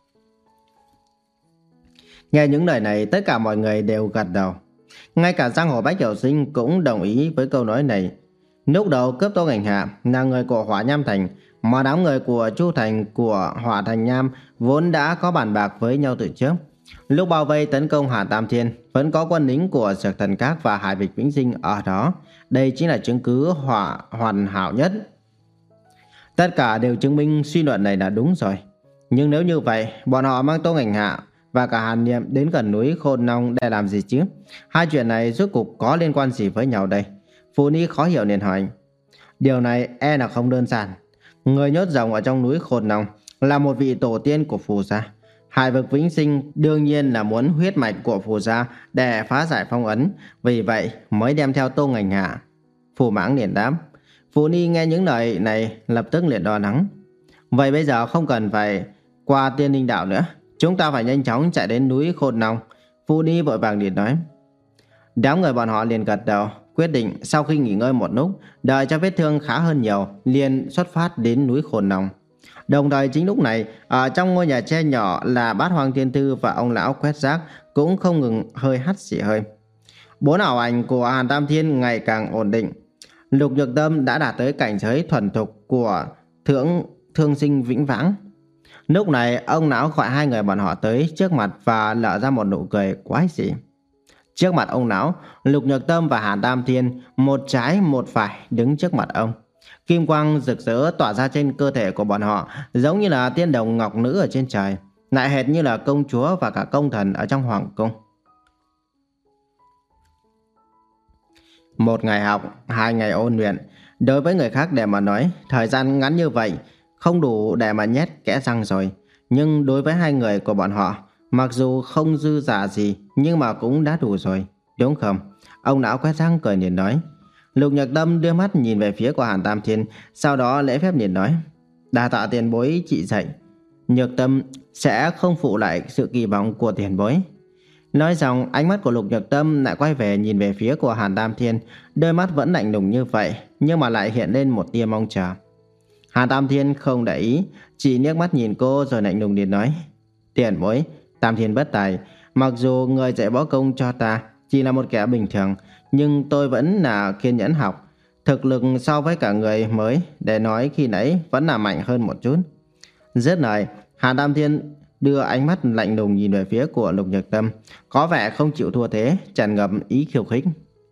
Nghe những lời này, tất cả mọi người đều gật đầu. Ngay cả Giang Hồ Bách Hiểu Sinh cũng đồng ý với câu nói này. Lúc đầu cướp Tô Ngành Hạ là người của Hỏa Nham Thành, mà đám người của Chu Thành của Hỏa Thành Nham vốn đã có bàn bạc với nhau từ trước. Lúc bao vây tấn công Hàn Tam Thiên, vẫn có quân lính của Dược Thần Các và Hải Vực Vĩnh Sinh ở đó. Đây chính là chứng cứ hỏa hoàn hảo nhất. Tất cả đều chứng minh suy luận này là đúng rồi. Nhưng nếu như vậy, bọn họ mang Tô Ngành Hạ và cả Hàn Niệm đến gần núi Khôn Nong để làm gì chứ? Hai chuyện này rốt cuộc có liên quan gì với nhau đây? Phù Ni khó hiểu liền hỏi. Điều này e là không đơn giản. Người nhốt rồng ở trong núi Khôn Nong là một vị tổ tiên của Phù gia. Hải Vực Vĩnh Sinh đương nhiên là muốn huyết mạch của Phù gia để phá giải phong ấn, vì vậy mới đem theo Tô Ngành Hạ. Phù Mãng liền đáp. Phù Ni nghe những lời này lập tức liền lo lắng. Vậy bây giờ không cần phải qua Tiên Linh Đạo nữa, chúng ta phải nhanh chóng chạy đến núi Khôn Nong. Phù Ni vội vàng liền nói. Đám người bọn họ liền gật đầu, quyết định sau khi nghỉ ngơi một lúc, đợi cho vết thương khá hơn nhiều, liền xuất phát đến núi Khôn Nong. Đồng thời chính lúc này, ở trong ngôi nhà tre nhỏ là Bát Hoang Thiên Thư và ông lão quét rác cũng không ngừng hơi hắt xì hơi. Bốn ảo ảnh của Hàn Tam Thiên ngày càng ổn định. Lục Nhược Tâm đã đạt tới cảnh giới thuần thục của Thượng Thương Sinh Vĩnh Vãng. Lúc này ông lão gọi hai người bọn họ tới trước mặt và lở ra một nụ cười quái dị. Trước mặt ông lão, Lục Nhược Tâm và Hàn Tam Thiên một trái một phải đứng trước mặt ông. Kim quang rực rỡ tỏa ra trên cơ thể của bọn họ, giống như là tiên đồng ngọc nữ ở trên trời, lại hệt như là công chúa và cả công thần ở trong hoàng cung. Một ngày học, hai ngày ôn luyện. Đối với người khác để mà nói, thời gian ngắn như vậy không đủ để mà nhét kẽ răng rồi. Nhưng đối với hai người của bọn họ, mặc dù không dư giả gì, nhưng mà cũng đã đủ rồi, đúng không? Ông lão quét răng cười liền nói. Lục Nhược Tâm đưa mắt nhìn về phía của Hàn Tam Thiên, sau đó lễ phép liền nói. Đa tạ tiền bối chỉ dạy. Nhược Tâm sẽ không phụ lại sự kỳ vọng của tiền bối. Nói xong, ánh mắt của Lục Nhược Tâm lại quay về nhìn về phía của Hàn Tam Thiên, đôi mắt vẫn lạnh lùng như vậy, nhưng mà lại hiện lên một tia mong chờ. Hàn Tam Thiên không để ý, chỉ liếc mắt nhìn cô rồi lạnh lùng liền nói. Tiền bối, Tam Thiên bất tài, mặc dù người dạy võ công cho ta chỉ là một kẻ bình thường, nhưng tôi vẫn là kiên nhẫn học. Thực lực so với cả người mới để nói khi nãy vẫn là mạnh hơn một chút. Dứt lời, Hàn Tam Thiên đưa ánh mắt lạnh lùng nhìn về phía của Lục Nhược Tâm, có vẻ không chịu thua thế, tràn ngập ý khiêu khích.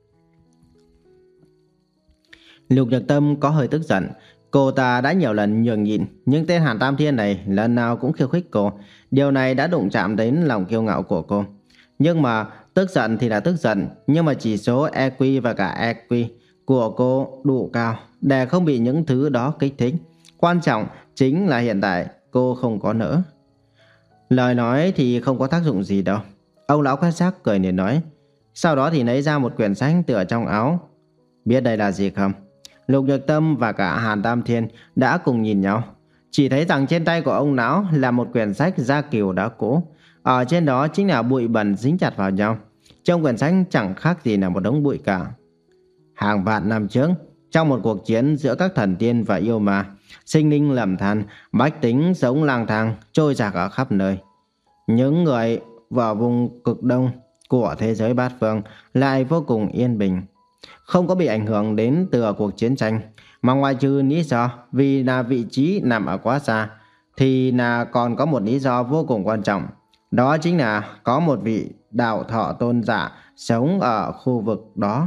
Lục Nhược Tâm có hơi tức giận. Cô ta đã nhiều lần nhường nhịn, nhưng tên Hàn Tam Thiên này lần nào cũng khiêu khích cô. Điều này đã đụng chạm đến lòng kiêu ngạo của cô. Nhưng mà tức giận thì là tức giận, nhưng mà chỉ số e quy và cả e quy của cô đủ cao để không bị những thứ đó kích thích. Quan trọng chính là hiện tại cô không có nỡ. Lời nói thì không có tác dụng gì đâu. Ông lão quét rác cười liền nói. Sau đó thì lấy ra một quyển sách từ ở trong áo. Biết đây là gì không? Lục Nhược Tâm và cả Hàn Tam Thiên đã cùng nhìn nhau. Chỉ thấy rằng trên tay của ông lão là một quyển sách da cừu đã cũ. Ở trên đó chính là bụi bẩn dính chặt vào nhau. Trong quyển sách chẳng khác gì là một đống bụi cả. Hàng vạn năm trước, trong một cuộc chiến giữa các thần tiên và yêu ma, sinh linh lầm than, bách tính sống lang thang, trôi dạt ở khắp nơi. Những người vào vùng cực đông của thế giới bát phương lại vô cùng yên bình, không có bị ảnh hưởng đến từ cuộc chiến tranh, mà ngoài trừ lý do vì là vị trí nằm ở quá xa, thì là còn có một lý do vô cùng quan trọng. Đó chính là có một vị đạo thọ tôn giả sống ở khu vực đó.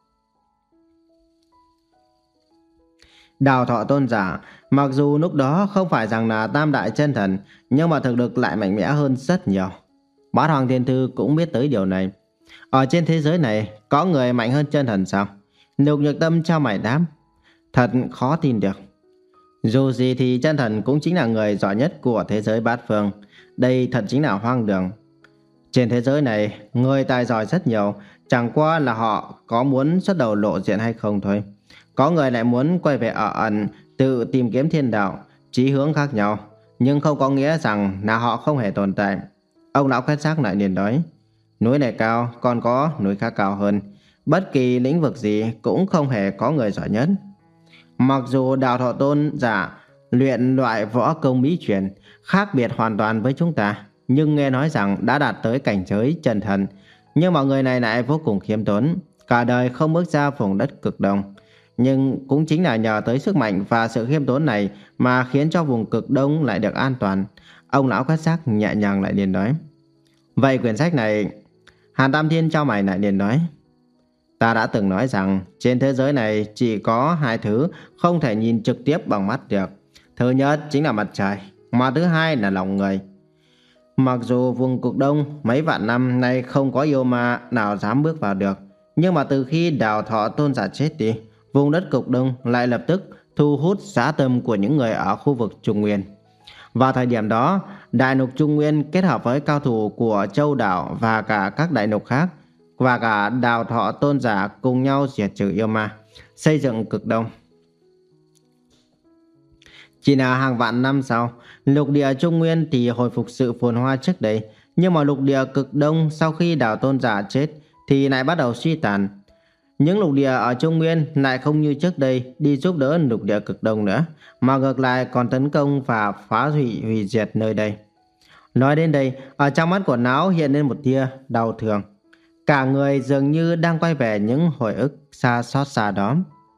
Đạo thọ tôn giả, mặc dù lúc đó không phải rằng là tam đại chân thần, nhưng mà thực lực lại mạnh mẽ hơn rất nhiều. Bát Hoàng Thiên Thư cũng biết tới điều này. Ở trên thế giới này, có người mạnh hơn chân thần sao? Lục Nhược Tâm cho mày đáp. Thật khó tin được. Dù gì thì chân thần cũng chính là người giỏi nhất của thế giới bát phương. Đây thật chính là hoang đường. Trên thế giới này, người tài giỏi rất nhiều, chẳng qua là họ có muốn xuất đầu lộ diện hay không thôi. Có người lại muốn quay về ở ẩn, tự tìm kiếm thiên đạo, chí hướng khác nhau, nhưng không có nghĩa rằng là họ không hề tồn tại. Ông lão quét rác lại liền nói, núi này cao, còn có núi khác cao hơn. Bất kỳ lĩnh vực gì cũng không hề có người giỏi nhất. Mặc dù đạo thọ tôn giả luyện loại võ công bí truyền, khác biệt hoàn toàn với chúng ta, nhưng nghe nói rằng đã đạt tới cảnh giới chân thần. Nhưng mà người này lại vô cùng khiêm tốn, cả đời không bước ra vùng đất cực đông. Nhưng cũng chính là nhờ tới sức mạnh và sự khiêm tốn này mà khiến cho vùng cực đông lại được an toàn. Ông lão quét rác nhẹ nhàng lại liền nói, vậy quyển sách này... Hàn Tam Thiên cho mày lại liền nói, ta đã từng nói rằng trên thế giới này chỉ có hai thứ không thể nhìn trực tiếp bằng mắt được. Thứ nhất chính là mặt trời, mà thứ hai là lòng người. Mặc dù vùng cực đông mấy vạn năm nay không có yêu ma nào dám bước vào được, nhưng mà từ khi Đào Thọ tôn giả chết đi, vùng đất cực đông lại lập tức thu hút dã tâm của những người ở khu vực Trung Nguyên. Vào thời điểm đó, đại lục Trung Nguyên kết hợp với cao thủ của châu đảo và cả các đại lục khác, và cả Đào Thọ tôn giả cùng nhau diệt trừ yêu ma, xây dựng cực đông. Chỉ là hàng vạn năm sau, lục địa Trung Nguyên thì hồi phục sự phồn hoa trước đây, nhưng mà lục địa cực đông sau khi Đào tôn giả chết thì lại bắt đầu suy tàn. Những lục địa ở Trung Nguyên lại không như trước đây đi giúp đỡ lục địa cực đông nữa, mà ngược lại còn tấn công và phá hủy hủy diệt nơi đây. Nói đến đây, ở trong mắt của Não hiện lên một tia đau thương. Cả người dường như đang quay về những hồi ức xa xót xa đó.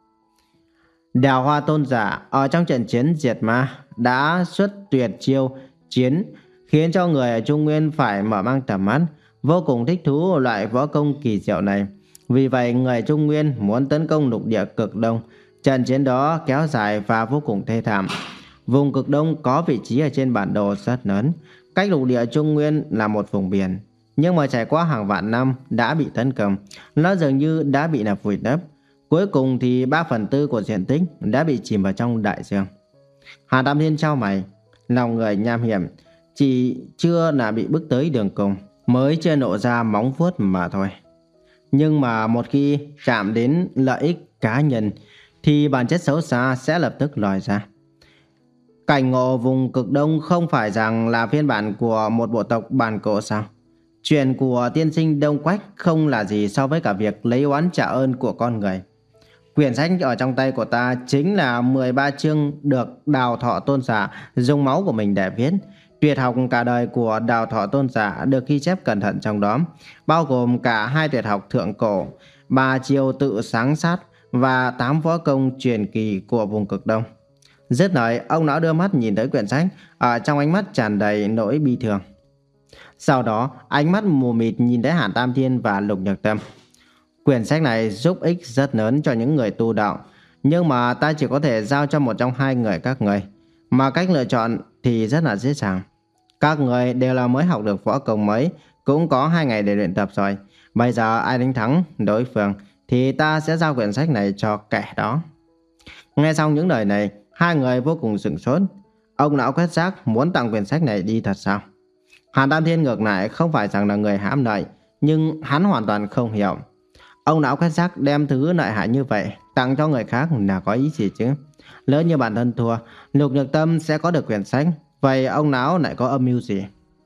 Đào Hoa tôn giả ở trong trận chiến diệt ma đã xuất tuyệt chiêu chiến, khiến cho người ở Trung Nguyên phải mở mang tầm mắt, vô cùng thích thú loại võ công kỳ diệu này. Vì vậy người Trung Nguyên muốn tấn công lục địa cực đông. Trận chiến đó kéo dài và vô cùng thê thảm. Vùng cực đông có vị trí ở trên bản đồ rất lớn, cách lục địa Trung Nguyên là một vùng biển, nhưng mà trải qua hàng vạn năm đã bị tấn công, nó dường như đã bị nạp vùi lấp. Cuối cùng thì ba phần tư của diện tích đã bị chìm vào trong đại dương. Hà Tam Thiên trao mày, lòng người nham hiểm, chỉ chưa là bị bước tới đường cùng, mới chưa nộ ra móng vuốt mà thôi. Nhưng mà một khi chạm đến lợi ích cá nhân thì bản chất xấu xa sẽ lập tức lòi ra. Cảnh ngộ vùng cực đông không phải rằng là phiên bản của một bộ tộc bản cổ sao? Chuyện của tiên sinh Đông Quách không là gì so với cả việc lấy oán trả ơn của con người. Quyển sách ở trong tay của ta chính là mười ba chương được Đào Thọ tôn giả dùng máu của mình để viết. Tuyệt học cả đời của Đào Thọ tôn giả được ghi chép cẩn thận trong đó, bao gồm cả hai tuyệt học thượng cổ, ba chiêu tự sáng sát và tám võ công truyền kỳ của vùng cực đông. Dứt lời, ông lão đưa mắt nhìn tới quyển sách, ở trong ánh mắt tràn đầy nỗi bi thương. Sau đó, ánh mắt mù mịt nhìn tới Hàn Tam Thiên và Lục Nhược Tâm. Quyển sách này giúp ích rất lớn cho những người tu đạo, nhưng mà ta chỉ có thể giao cho một trong hai người các người, mà cách lựa chọn thì rất là dễ dàng. Các người đều là mới học được võ công mới, cũng có hai ngày để luyện tập rồi. Bây giờ ai đánh thắng đối phương thì ta sẽ giao quyển sách này cho kẻ đó. Nghe xong những lời này, hai người vô cùng sửng sốt. Ông lão quét rác muốn tặng quyển sách này đi thật sao? Hàn Tam Thiên ngược lại không phải rằng là người hãm lợi, nhưng hắn hoàn toàn không hiểu. Ông lão quét rác đem thứ lợi hại như vậy tặng cho người khác là có ý gì chứ? Lỡ như bản thân thua, Lục Nhược Tâm sẽ có được quyển sách, vậy ông lão lại có âm mưu gì?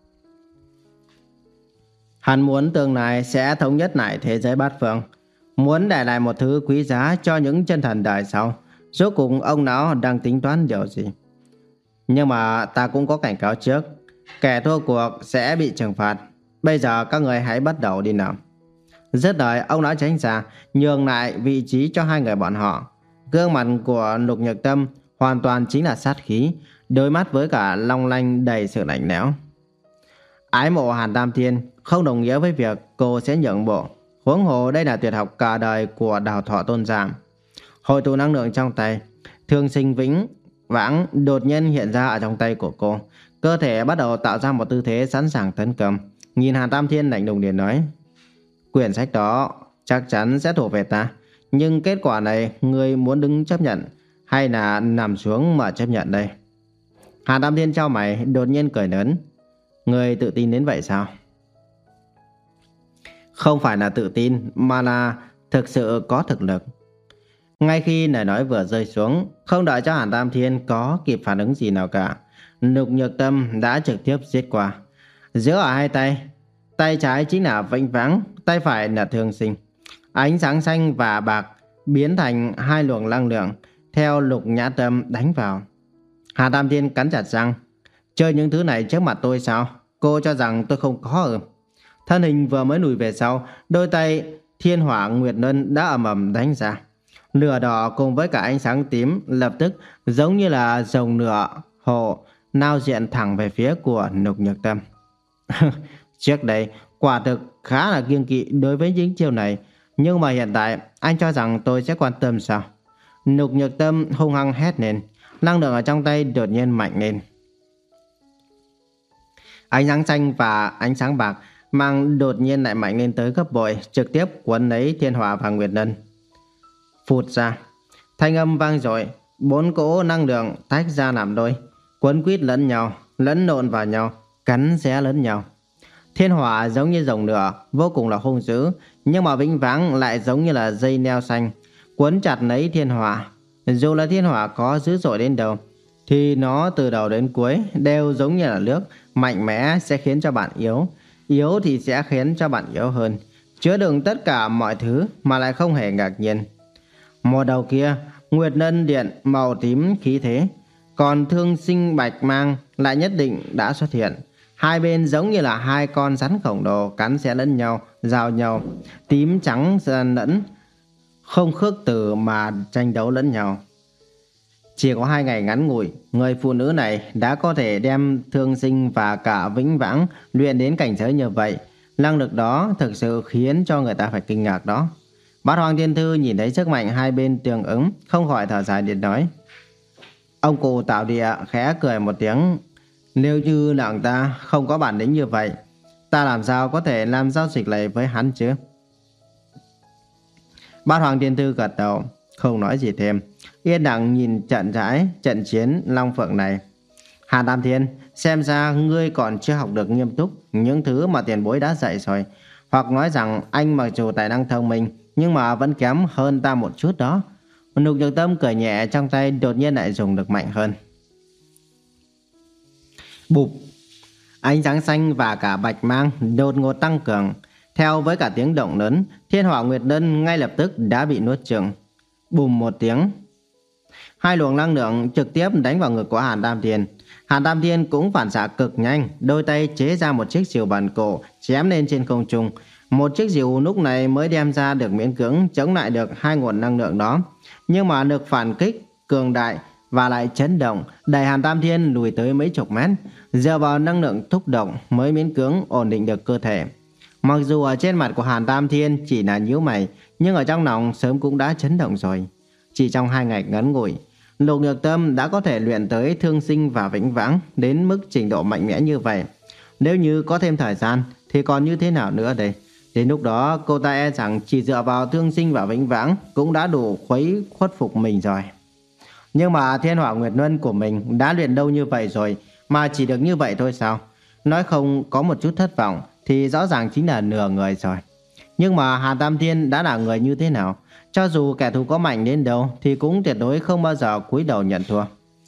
Hắn muốn tương lai sẽ thống nhất lại thế giới bát phương, muốn để lại một thứ quý giá cho những chân thần đời sau. Rốt cuộc ông lão đang tính toán điều gì? Nhưng mà ta cũng có cảnh cáo trước, kẻ thua cuộc sẽ bị trừng phạt. Bây giờ các người hãy bắt đầu đi nào. Dứt lời, ông lão tránh ra, nhường lại vị trí cho hai người bọn họ. Gương mặt của Lục Nhược Tâm hoàn toàn chính là sát khí, đôi mắt với cả long lanh đầy sự lạnh lẽo. Ái mộ Hàn Tam Thiên không đồng nghĩa với việc cô sẽ nhượng bộ. Huống hồ đây là tuyệt học cả đời của Đào Thọ Tôn giả. Hội tụ năng lượng trong tay, Thương Sinh Vĩnh Vãng đột nhiên hiện ra ở trong tay của cô. Cơ thể bắt đầu tạo ra một tư thế sẵn sàng tấn công. Nhìn Hàn Tam Thiên lạnh lùng liền nói: quyển sách đó chắc chắn sẽ thuộc về ta, nhưng kết quả này ngươi muốn đứng chấp nhận hay là nằm xuống mà chấp nhận đây? Hàn Tam Thiên chau mày, đột nhiên cười lớn: ngươi tự tin đến vậy sao? Không phải là tự tin, mà là thực sự có thực lực. Ngay khi lời nói vừa rơi xuống, không đợi cho Hàn Tam Thiên có kịp phản ứng gì nào cả, Lục Nhược Tâm đã trực tiếp giết qua. Giữa ở hai tay, tay trái chính là Vĩnh Vãng, tay phải là Thương Sinh. Ánh sáng xanh và bạc biến thành hai luồng năng lượng theo Lục Nhã Tâm đánh vào. Hàn Tam Thiên cắn chặt răng: chơi những thứ này trước mặt tôi sao? Cô cho rằng tôi không có ư? Thân hình vừa mới lùi về sau, đôi tay Thiên Hỏa Nguyệt Luân đã ầm ầm đánh ra. Lửa đỏ cùng với cả ánh sáng tím lập tức giống như là rồng lửa hộ nao diện thẳng về phía của Lục Nhược Tâm. Trước đây quả thực khá là kiêng kỵ đối với những chiêu này, nhưng mà hiện tại anh cho rằng tôi sẽ quan tâm sao? Lục Nhược Tâm hung hăng hét lên, năng lượng ở trong tay đột nhiên mạnh lên. Ánh sáng xanh và ánh sáng bạc mang đột nhiên lại mạnh lên tới gấp bội, trực tiếp quấn lấy Thiên Hỏa và Nguyệt Luân. Phụt ra, thanh âm vang dội, bốn cỗ năng lượng tách ra làm đôi, quấn quýt lẫn nhau, lẫn lộn vào nhau, cắn xé lẫn nhau. Thiên Hỏa giống như rồng lửa, vô cùng là hung dữ, nhưng mà Vĩnh Vãng lại giống như là dây neo xanh, quấn chặt lấy Thiên Hỏa. Dù là Thiên Hỏa có dữ dội đến đâu, thì nó từ đầu đến cuối đều giống như là nước, mạnh mẽ sẽ khiến cho bạn yếu, yếu thì sẽ khiến cho bạn yếu hơn, chứa đựng tất cả mọi thứ mà lại không hề ngạc nhiên. Một đầu kia, Nguyệt Lân Điện màu tím khí thế, còn Thương Sinh Bạch Mang lại nhất định đã xuất hiện. Hai bên giống như là hai con rắn khổng lồ cắn xé lẫn nhau, giao nhau, tím trắng xen lẫn, không khước từ mà tranh đấu lẫn nhau. Chỉ có hai ngày ngắn ngủi, người phụ nữ này đã có thể đem Thương Sinh và cả Vĩnh Vãng luyện đến cảnh giới như vậy. Năng lực đó thực sự khiến cho người ta phải kinh ngạc đó. Bát Hoàng Thiên Thư nhìn thấy sức mạnh hai bên tương ứng, không khỏi thở dài điện nói: ông cụ Tạo Địa khẽ cười một tiếng: nếu như nàng ta không có bản lĩnh như vậy, ta làm sao có thể làm giao dịch này với hắn chứ? Bát Hoàng Thiên Thư gật đầu, không nói gì thêm, yên lặng nhìn trận rãi trận chiến Long Phượng này. Hàn Tam Thiên, xem ra ngươi còn chưa học được nghiêm túc những thứ mà tiền bối đã dạy rồi. Hoặc nói rằng anh mặc dù tài năng thông minh, nhưng mà vẫn kém hơn ta một chút đó. Lục Nhược Tâm cười nhẹ, trong tay đột nhiên lại dùng lực mạnh hơn. Bụp! Ánh sáng xanh và cả bạch mang đột ngột tăng cường. Theo với cả tiếng động lớn, Thiên Hỏa Nguyệt Lân ngay lập tức đã bị nuốt chửng. Bùm một tiếng, hai luồng năng lượng trực tiếp đánh vào ngực của Hàn Tam Thiên. Hàn Tam Thiên cũng phản xạ cực nhanh, đôi tay chế ra một chiếc diều bản cổ chém lên trên không trung. Một chiếc diều lúc này mới đem ra được miễn cưỡng chống lại được hai nguồn năng lượng đó, nhưng mà lực phản kích cường đại và lại chấn động đẩy Hàn Tam Thiên lùi tới mấy chục mét. Dựa vào năng lượng thúc động mới miễn cưỡng ổn định được cơ thể. Mặc dù ở trên mặt của Hàn Tam Thiên chỉ là nhíu mày, nhưng ở trong lòng sớm cũng đã chấn động rồi. Chỉ trong hai ngày ngắn ngủi, Lục Nhược Tâm đã có thể luyện tới Thương Sinh và Vĩnh Vãng đến mức trình độ mạnh mẽ như vậy. Nếu như có thêm thời gian thì còn như thế nào nữa đây? Đến lúc đó cô ta e rằng chỉ dựa vào Thương Sinh và Vĩnh Vãng cũng đã đủ khuấy khuất phục mình rồi. Nhưng mà Thiên Hỏa Nguyệt Luân của mình đã luyện lâu như vậy rồi mà chỉ được như vậy thôi sao? Nói không có một chút thất vọng thì rõ ràng chính là nửa người rồi. Nhưng mà Hàn Tam Thiên đã là người như thế nào? Cho dù kẻ thù có mạnh đến đâu thì cũng tuyệt đối không bao giờ cúi đầu nhận thua.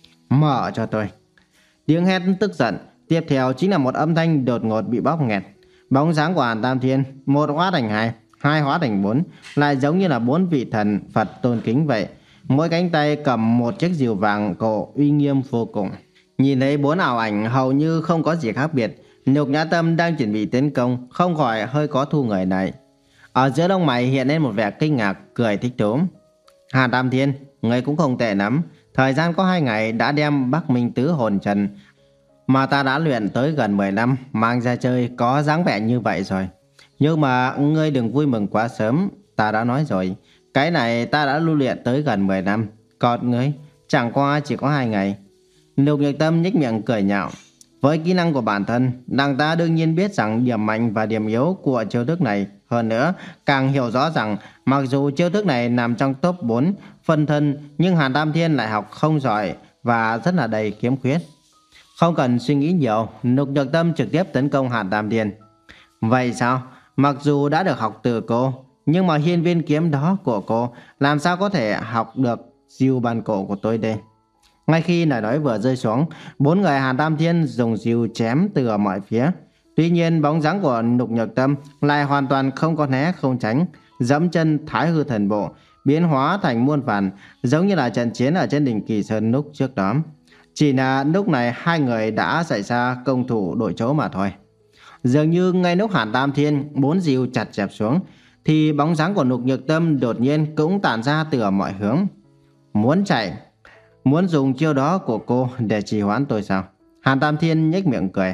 Mở cho tôi. Tiếng hét tức giận, tiếp theo chính là một âm thanh đột ngột bị bóp nghẹt. Bóng dáng của Hàn Tam Thiên, một hóa thành hai, hai hóa thành bốn, lại giống như là bốn vị thần Phật tôn kính vậy. Mỗi cánh tay cầm một chiếc diều vàng cổ uy nghiêm vô cùng. Nhìn thấy bốn ảo ảnh hầu như không có gì khác biệt, Nhục Nhã Tâm đang chuẩn bị tấn công, không khỏi hơi có thu người này. Ở giữa lông mày hiện lên một vẻ kinh ngạc, cười thích thú. Hàn Tam Thiên, người cũng không tệ lắm. Thời gian có hai ngày đã đem Bắc Minh Tứ Hồn Trần mà ta đã luyện tới gần mười năm, mang ra chơi có dáng vẻ như vậy rồi. Nhưng mà ngươi đừng vui mừng quá sớm, ta đã nói rồi. Cái này ta đã lưu luyện tới gần mười năm, còn ngươi chẳng qua chỉ có hai ngày. Lục Nhược Tâm nhếch miệng cười nhạo. Với kỹ năng của bản thân, nàng ta đương nhiên biết rằng điểm mạnh và điểm yếu của chiêu thức này. Hơn nữa, càng hiểu rõ rằng mặc dù chiêu thức này nằm trong top bốn phân thân, nhưng Hàn Tam Thiên lại học không giỏi và rất là đầy khiếm khuyết. Không cần suy nghĩ nhiều, Lục Nhược Tâm trực tiếp tấn công Hàn Tam Thiên. Vậy sao? Mặc dù đã được học từ cô, nhưng mà hiên viên kiếm đó của cô làm sao có thể học được diều bàn cổ của tôi đây? Ngay khi lời nói vừa rơi xuống, bốn người Hàn Tam Thiên dùng diều chém từ ở mọi phía. Tuy nhiên bóng dáng của Lục Nhược Tâm lại hoàn toàn không có né không tránh, dẫm chân Thái Hư Thần Bộ, biến hóa thành muôn vàn, giống như là trận chiến ở trên đỉnh Kỳ Sơn lúc trước đó. Chỉ là lúc này hai người đã xảy ra công thủ đổi chỗ mà thôi. Dường như ngay lúc Hàn Tam Thiên bốn diều chặt chẹp xuống, thì bóng dáng của Lục Nhược Tâm đột nhiên cũng tản ra từ ở mọi hướng. Muốn chạy, muốn dùng chiêu đó của cô để trì hoãn tôi sao? Hàn Tam Thiên nhếch miệng cười.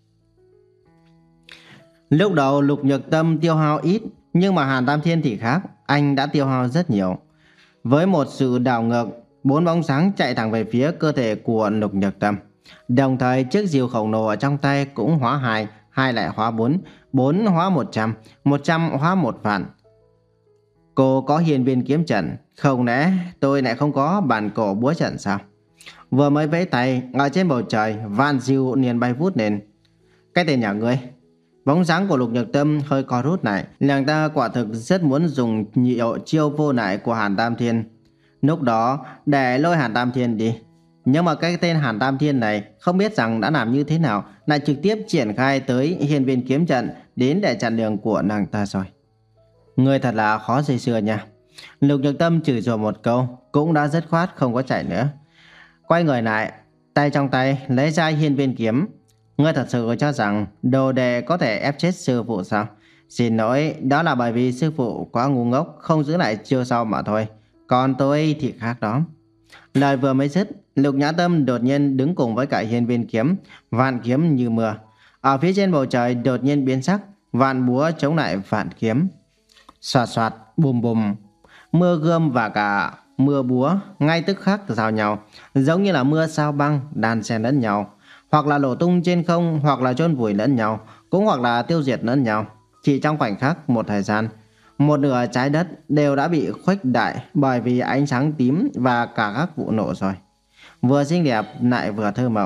Lúc đầu Lục Nhược Tâm tiêu hao ít, nhưng mà Hàn Tam Thiên thì khác, anh đã tiêu hao rất nhiều. Với một sự đảo ngược, bốn bóng sáng chạy thẳng về phía cơ thể của Lục Nhược Tâm. Đồng thời chiếc diều khổng lồ ở trong tay cũng hóa hai, hai lại hóa bốn, bốn hóa một trăm, một trăm hóa một vạn. Cô có hiên viên kiếm trận, không lẽ tôi lại không có bản cổ búa trận sao? Vừa mới vẫy tay, ở trên bầu trời, vạn diều liền bay vút lên. Cái tên nhà ngươi. Bóng dáng của Lục Nhược Tâm hơi co rút lại, nàng ta quả thực rất muốn dùng nhiều chiêu vô lại của Hàn Tam Thiên. Lúc đó để lôi Hàn Tam Thiên đi. Nhưng mà cái tên Hàn Tam Thiên này không biết rằng đã làm như thế nào, lại trực tiếp triển khai tới hiên viên kiếm trận đến để chặn đường của nàng ta rồi. Người thật là khó dây xưa nha. Lục Nhược Tâm chửi rủa một câu, cũng đã dứt khoát không có chạy nữa. Quay người lại, tay trong tay lấy ra hiên viên kiếm. Ngươi thật sự cho rằng đồ đệ có thể ép chết sư phụ sao? Xin lỗi, đó là bởi vì sư phụ quá ngu ngốc, không giữ lại chiêu sau mà thôi. Còn tôi thì khác đó. Lời vừa mới dứt, Lục Nhã Tâm đột nhiên đứng cùng với cả hiên viên kiếm, vạn kiếm như mưa. Ở phía trên bầu trời đột nhiên biến sắc, vạn búa chống lại vạn kiếm. Xoạt xoạt, bùm bùm, mưa gươm và cả mưa búa ngay tức khắc giao nhau, giống như là mưa sao băng đan xen lẫn nhau, hoặc là nổ tung trên không, hoặc là chôn vùi lẫn nhau, cũng hoặc là tiêu diệt lẫn nhau. Chỉ trong khoảnh khắc một thời gian, một nửa trái đất đều đã bị khuếch đại bởi vì ánh sáng tím và cả các vụ nổ rồi. Vừa xinh đẹp lại vừa thơ mộng.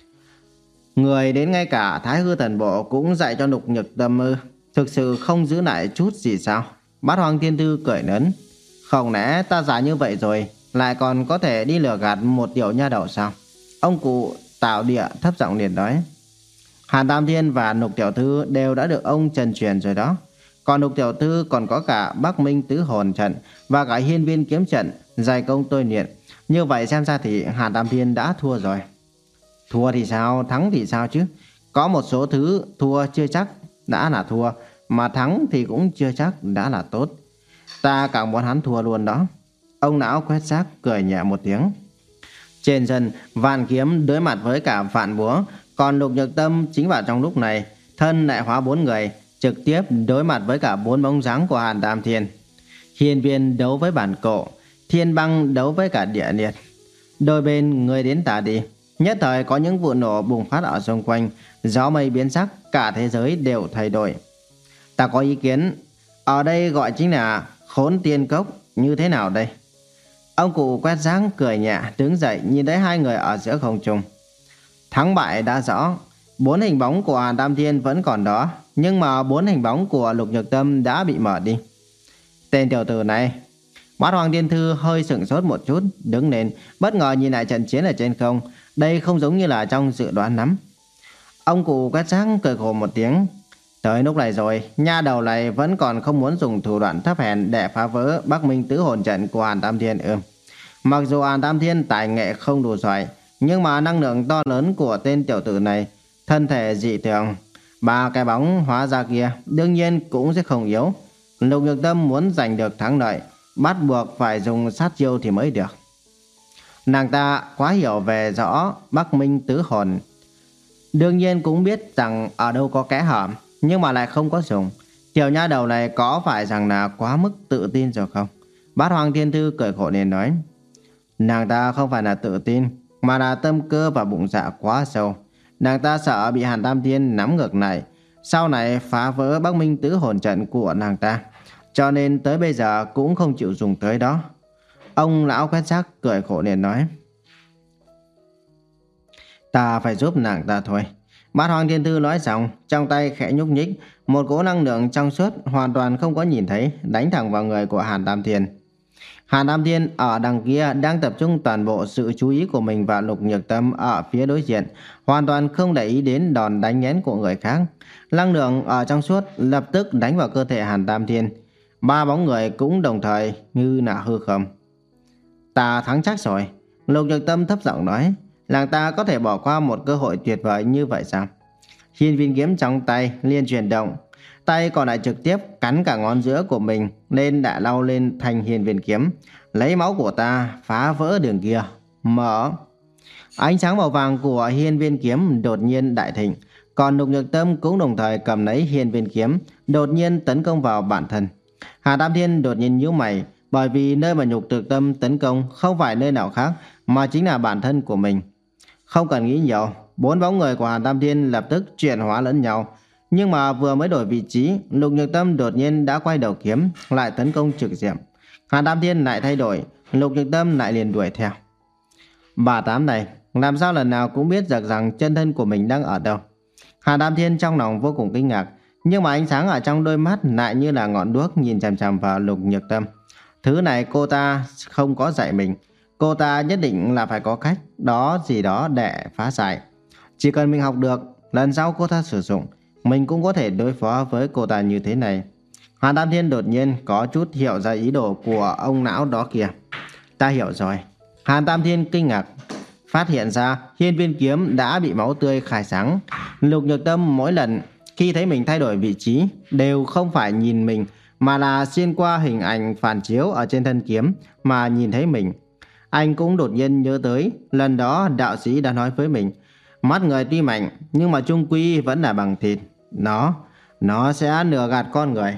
Người đến ngay cả Thái Hư Thần Bộ cũng dạy cho Lục Nhược Tâm ư? Thực sự không giữ lại chút gì sao? Bát Hoàng Thiên Thư cười lớn. Không lẽ ta già như vậy rồi lại còn có thể đi lừa gạt một tiểu nha đầu sao? Ông cụ Tạo Địa thấp giọng liền nói. Hàn Tam Thiên và Lục Tiểu Thư đều đã được ông trần truyền rồi đó. Còn Lục Tiểu Thư còn có cả Bắc Minh Tứ Hồn Trận và cả hiên viên kiếm trận dày công tôi luyện. Như vậy xem ra thì Hàn Tam Thiên đã thua rồi. Thua thì sao, thắng thì sao chứ? Có một số thứ thua chưa chắc đã là thua, mà thắng thì cũng chưa chắc đã là tốt. Ta càng muốn hắn thua luôn đó. Ông lão quét rác cười nhẹ một tiếng. Trên sân, vạn kiếm đối mặt với cả vạn búa, còn Lục Nhược Tâm chính vào trong lúc này thân lại hóa bốn người, trực tiếp đối mặt với cả bốn bóng dáng của Hàn Tam Thiên. Hiên viên đấu với bản cổ, Thiên Băng đấu với cả địa liệt. Đôi bên người đến tả đi. Nhất thời có những vụ nổ bùng phát ở xung quanh, gió mây biến sắc, cả thế giới đều thay đổi. Ta có ý kiến, ở đây gọi chính là Khốn Tiên Cốc như thế nào đây? Ông cụ quét rác cười nhẹ, đứng dậy nhìn thấy hai người ở giữa không trung. Thắng bại đã rõ, bốn hình bóng của Hàn Tam Thiên vẫn còn đó, nhưng mà bốn hình bóng của Lục Nhược Tâm đã bị mở đi. Tên tiểu tử này. Bát Hoàng Tiên Thư hơi sửng sốt một chút, đứng lên, bất ngờ nhìn lại trận chiến ở trên không. Đây không giống như là trong dự đoán lắm. Ông cụ quét rác cười khổ một tiếng. Tới lúc này rồi, nha đầu này vẫn còn không muốn dùng thủ đoạn thấp hèn để phá vỡ Bắc Minh tứ hồn trận của Hàn Tam Thiên ư? Mặc dù Hàn Tam Thiên tài nghệ không đủ giỏi, nhưng mà năng lượng to lớn của tên tiểu tử này, thân thể dị thường, ba cái bóng hóa ra kia đương nhiên cũng sẽ không yếu. Lục Nhược Tâm muốn giành được thắng lợi, bắt buộc phải dùng sát chiêu thì mới được. Nàng ta quá hiểu về rõ Bắc Minh tứ hồn, đương nhiên cũng biết rằng ở đâu có kẽ hở, nhưng mà lại không có dùng. Tiểu nha đầu này có phải rằng là quá mức tự tin rồi không? Bát Hoàng Thiên Thư cười khổ nên nói. Nàng ta không phải là tự tin, mà là tâm cơ và bụng dạ quá sâu. Nàng ta sợ bị Hàn Tam Thiên nắm ngược lại, sau này phá vỡ Bắc Minh tứ hồn trận của nàng ta, cho nên tới bây giờ cũng không chịu dùng tới đó. Ông lão quét rác cười khổ nên nói. Ta phải giúp nàng ta thôi. Bát Hoàng Thiên Thư nói xong, trong tay khẽ nhúc nhích, một cỗ năng lượng trong suốt hoàn toàn không có nhìn thấy đánh thẳng vào người của Hàn Tam Thiên. Hàn Tam Thiên ở đằng kia đang tập trung toàn bộ sự chú ý của mình vào Lục Nhược Tâm ở phía đối diện, hoàn toàn không để ý đến đòn đánh nhén của người khác. Năng lượng ở trong suốt lập tức đánh vào cơ thể Hàn Tam Thiên. Ba bóng người cũng đồng thời như là hư không. Ta thắng chắc rồi. Lục Nhược Tâm thấp giọng nói. Nàng ta có thể bỏ qua một cơ hội tuyệt vời như vậy sao? Hiên viên kiếm trong tay liên chuyển động, tay còn lại trực tiếp cắn cả ngón giữa của mình nên đã lau lên thành hiên viên kiếm, lấy máu của ta phá vỡ đường kia. Mở. Ánh sáng màu vàng của hiên viên kiếm đột nhiên đại thịnh, còn Lục Nhược Tâm cũng đồng thời cầm lấy hiên viên kiếm, đột nhiên tấn công vào bản thân. Hà Tam Thiên đột nhiên nhíu mày, bởi vì nơi mà Nhục Nhược Tâm tấn công không phải nơi nào khác mà chính là bản thân của mình. Không cần nghĩ nhiều, bốn bóng người của Hàn Tam Thiên lập tức chuyển hóa lẫn nhau. Nhưng mà vừa mới đổi vị trí, Lục Nhược Tâm đột nhiên đã quay đầu kiếm, lại tấn công trực diện. Hàn Tam Thiên lại thay đổi, Lục Nhược Tâm lại liền đuổi theo. Bà tám này, làm sao lần nào cũng biết được rằng chân thân của mình đang ở đâu? Hàn Tam Thiên trong lòng vô cùng kinh ngạc, nhưng mà ánh sáng ở trong đôi mắt lại như là ngọn đuốc nhìn chằm chằm vào Lục Nhược Tâm. Thứ này cô ta không có dạy mình. Cô ta nhất định là phải có cách đó gì đó để phá giải. Chỉ cần mình học được, lần sau cô ta sử dụng, mình cũng có thể đối phó với cô ta như thế này. Hàn Tam Thiên đột nhiên có chút hiểu ra ý đồ của ông não đó kìa. Ta hiểu rồi. Hàn Tam Thiên kinh ngạc, phát hiện ra hiên viên kiếm đã bị máu tươi khai sáng. Lục Nhược Tâm mỗi lần khi thấy mình thay đổi vị trí đều không phải nhìn mình, mà là xuyên qua hình ảnh phản chiếu ở trên thân kiếm mà nhìn thấy mình. Anh cũng đột nhiên nhớ tới lần đó đạo sĩ đã nói với mình, mắt người tuy mạnh nhưng mà chung quy vẫn là bằng thịt. Nó, nó sẽ lừa gạt con người.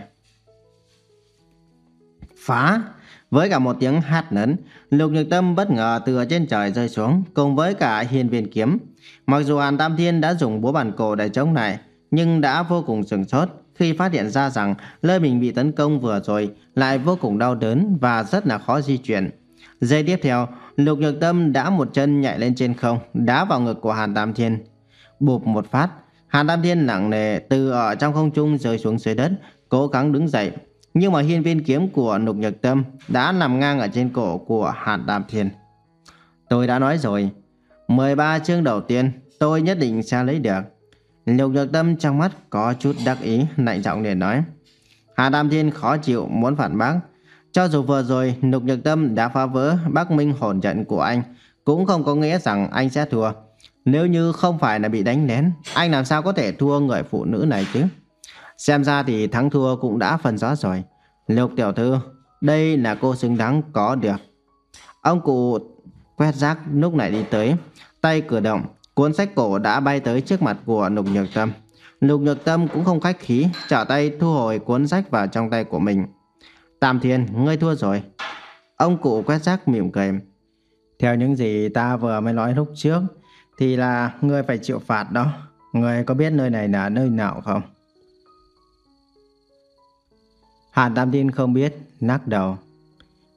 Phá! Với cả một tiếng hát lớn, Lục Nhược Tâm bất ngờ từ trên trời rơi xuống cùng với cả hiên viên kiếm. Mặc dù Hàn Tam Thiên đã dùng búa bàn cổ để chống lại, nhưng đã vô cùng sửng sốt khi phát hiện ra rằng nơi mình bị tấn công vừa rồi lại vô cùng đau đớn và rất là khó di chuyển. Giây tiếp theo, Lục Nhược Tâm đã một chân nhảy lên trên không, đá vào ngực của Hàn Tam Thiên. Bụp một phát, Hàn Tam Thiên nặng nề từ ở trong không trung rơi xuống dưới đất, cố gắng đứng dậy. Nhưng mà hiên viên kiếm của Lục Nhược Tâm đã nằm ngang ở trên cổ của Hàn Tam Thiên. Tôi đã nói rồi, mười ba chương đầu tiên tôi nhất định sẽ lấy được. Lục Nhược Tâm trong mắt có chút đắc ý, lạnh giọng để nói. Hàn Tam Thiên khó chịu muốn phản bác. Cho dù vừa rồi Lục Nhược Tâm đã phá vỡ Bắc Minh hồn trận của anh, cũng không có nghĩa rằng anh sẽ thua. Nếu như không phải là bị đánh lén, anh làm sao có thể thua người phụ nữ này chứ? Xem ra thì thắng thua cũng đã phân rõ rồi. Lục tiểu thư, đây là cô xứng đáng có được. Ông cụ quét rác lúc này đi tới, tay cử động, cuốn sách cổ đã bay tới trước mặt của Lục Nhược Tâm. Lục Nhược Tâm cũng không khách khí, trở tay thu hồi cuốn sách vào trong tay của mình. Tam Thiên, ngươi thua rồi. Ông cụ quét rác mỉm cười. Theo những gì ta vừa mới nói lúc trước, thì là ngươi phải chịu phạt đó. Ngươi có biết nơi này là nơi nào không? Hàn Tam Thiên không biết, lắc đầu.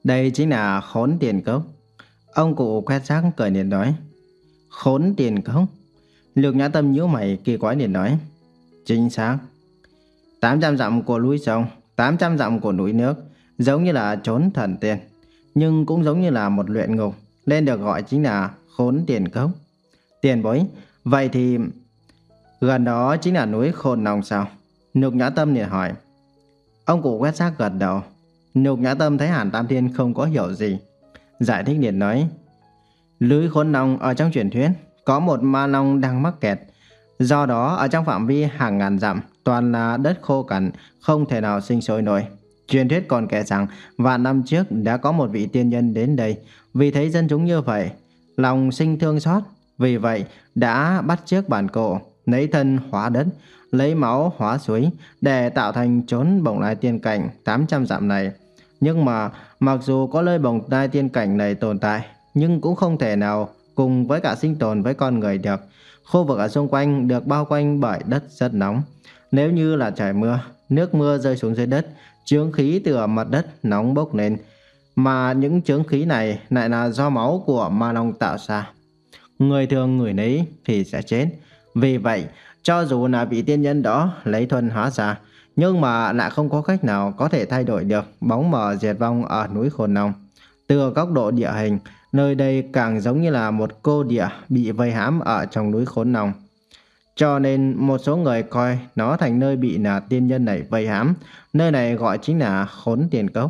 Đây chính là Khốn Tiền Cốc. Ông cụ quét rác cười liền nói. Khốn Tiền Cốc? Lục Nhã Tâm nhíu mày kỳ quái liền nói. Chính xác. Tám trăm dặm của núi sông, tám trăm dặm của núi nước, giống như là trốn thần tiên, nhưng cũng giống như là một luyện ngục, nên được gọi chính là Khốn Tiền Cốc. Tiền bối, vậy thì gần đó chính là núi Khôn Long sao? Lục Nhã Tâm liền hỏi. Ông cụ quét rác gật đầu. Lục Nhã Tâm thấy Hàn Tam Thiên không có hiểu gì, giải thích liền nói. Núi Khôn Long ở trong truyền thuyết có một ma long đang mắc kẹt, do đó ở trong phạm vi hàng ngàn dặm toàn là đất khô cằn, không thể nào sinh sôi nổi. Truyền thuyết còn kể rằng vạn năm trước đã có một vị tiên nhân đến đây, vì thấy dân chúng như vậy, lòng sinh thương xót, vì vậy đã bắt chước bản cổ, lấy thân hóa đất, lấy máu hóa suối để tạo thành chốn bồng lai tiên cảnh tám trăm dặm này. Nhưng mà mặc dù có nơi bồng lai tiên cảnh này tồn tại, nhưng cũng không thể nào cùng với cả sinh tồn với con người được. Khu vực ở xung quanh được bao quanh bởi đất rất nóng. Nếu như là trời mưa, nước mưa rơi xuống dưới đất, chướng khí từ mặt đất nóng bốc lên, mà những chướng khí này lại là do máu của ma long tạo ra. Người thường ngửi nấy thì sẽ chết. Vì vậy, cho dù là vị tiên nhân đó lấy thuần hóa ra, nhưng mà lại không có cách nào có thể thay đổi được bóng mờ diệt vong ở núi Khôn Long. Từ góc độ địa hình, nơi đây càng giống như là một cô địa bị vây hãm ở trong núi Khốn Long. Cho nên một số người coi nó thành nơi bị là tiên nhân này vây hãm. Nơi này gọi chính là Khốn Tiền Cốc.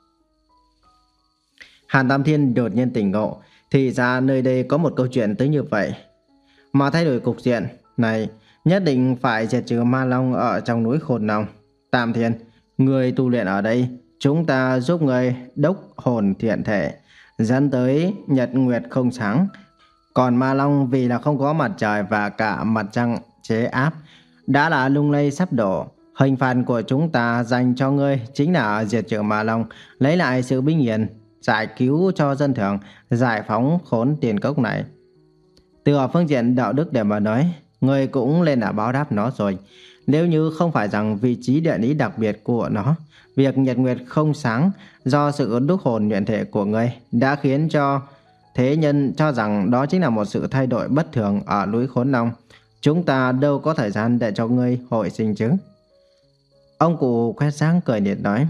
Hàn Tam Thiên đột nhiên tỉnh ngộ, thì ra nơi đây có một câu chuyện tới như vậy. Mà thay đổi cục diện này, nhất định phải diệt trừ ma long ở trong núi Khôn Long. Tam Thiên, người tu luyện ở đây, chúng ta giúp người đốc hồn thiện thể, dẫn tới nhật nguyệt không sáng. Còn ma long vì là không có mặt trời và cả mặt trăng chế áp, đã là lung lay sắp đổ. Hình phạt của chúng ta dành cho ngươi chính là diệt trừ ma long, lấy lại sự bình yên, giải cứu cho dân thường, giải phóng Khốn Tiền Cốc này. Từ ở phương diện đạo đức để mà nói, ngươi cũng lên là báo đáp nó rồi. Nếu như không phải rằng vị trí địa lý đặc biệt của nó, việc nhật nguyệt không sáng do sự đúc hồn luyện thể của ngươi đã khiến cho thế nhân cho rằng đó chính là một sự thay đổi bất thường ở núi Khốn Long. Chúng ta đâu có thời gian để cho ngươi hồi sinh chứ. Ông cụ quét sáng cười nhiệt nói.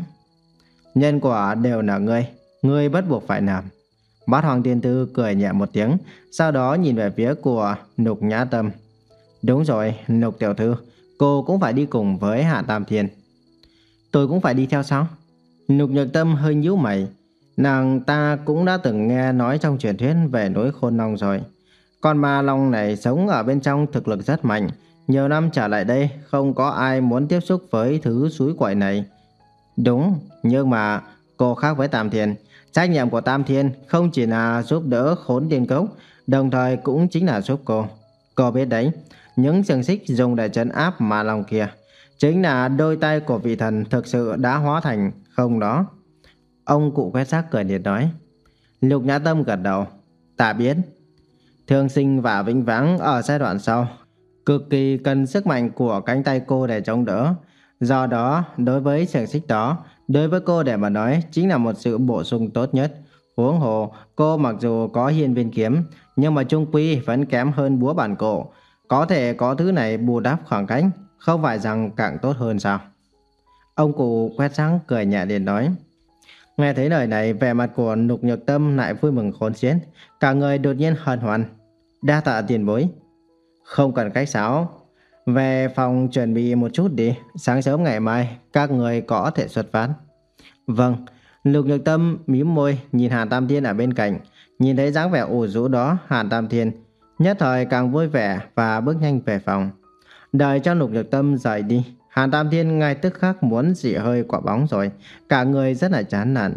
Nhân quả đều là ngươi, ngươi bất buộc phải làm. Bát Hoàng Tiên Tư cười nhẹ một tiếng, sau đó nhìn về phía của Lục Nhã Tâm. Đúng rồi, Lục tiểu thư, cô cũng phải đi cùng với Hạ Tam Thiên. Tôi cũng phải đi theo sao? Lục Nhược Tâm hơi nhíu mày. Nàng ta cũng đã từng nghe nói trong truyền thuyết về núi Khôn Long rồi. Con ma long này sống ở bên trong thực lực rất mạnh. Nhiều năm trở lại đây không có ai muốn tiếp xúc với thứ suối quậy này. Đúng, nhưng mà cô khác với Tam Thiên. Trách nhiệm của Tam Thiên không chỉ là giúp đỡ Khốn Tiền Cốc, đồng thời cũng chính là giúp cô. Cô biết đấy, những xiềng xích dùng để trấn áp ma long kia chính là đôi tay của vị thần thực sự đã hóa thành không đó. Ông cụ quét rác cười nhiệt nói. Lục Nhã Tâm gật đầu. Ta biết. Thương sinh và vĩnh viễn ở giai đoạn sau cực kỳ cần sức mạnh của cánh tay cô để chống đỡ. Do đó, đối với xiềng xích đó, đối với cô để mà nói chính là một sự bổ sung tốt nhất. Huống hồ, cô mặc dù có hiên viên kiếm, nhưng mà chung quy vẫn kém hơn búa bản cổ. Có thể có thứ này bù đắp khoảng cách, không phải rằng càng tốt hơn sao? Ông cụ quét rác cười nhẹ liền nói. Nghe thấy lời này, vẻ mặt của Lục Nhược Tâm lại vui mừng khôn xiết, cả người đột nhiên hân hoan. Đa tạ tiền bối. Không cần khách sáo, về phòng chuẩn bị một chút đi, sáng sớm ngày mai các người có thể xuất phát. Vâng. Lục Nhược Tâm mím môi nhìn Hàn Tam Thiên ở bên cạnh, nhìn thấy dáng vẻ ủ rũ đó, Hàn Tam Thiên nhất thời càng vui vẻ và bước nhanh về phòng. Đợi cho Lục Nhược Tâm rời đi, Hàn Tam Thiên ngay tức khắc muốn xỉ hơi quả bóng rồi, cả người rất là chán nản.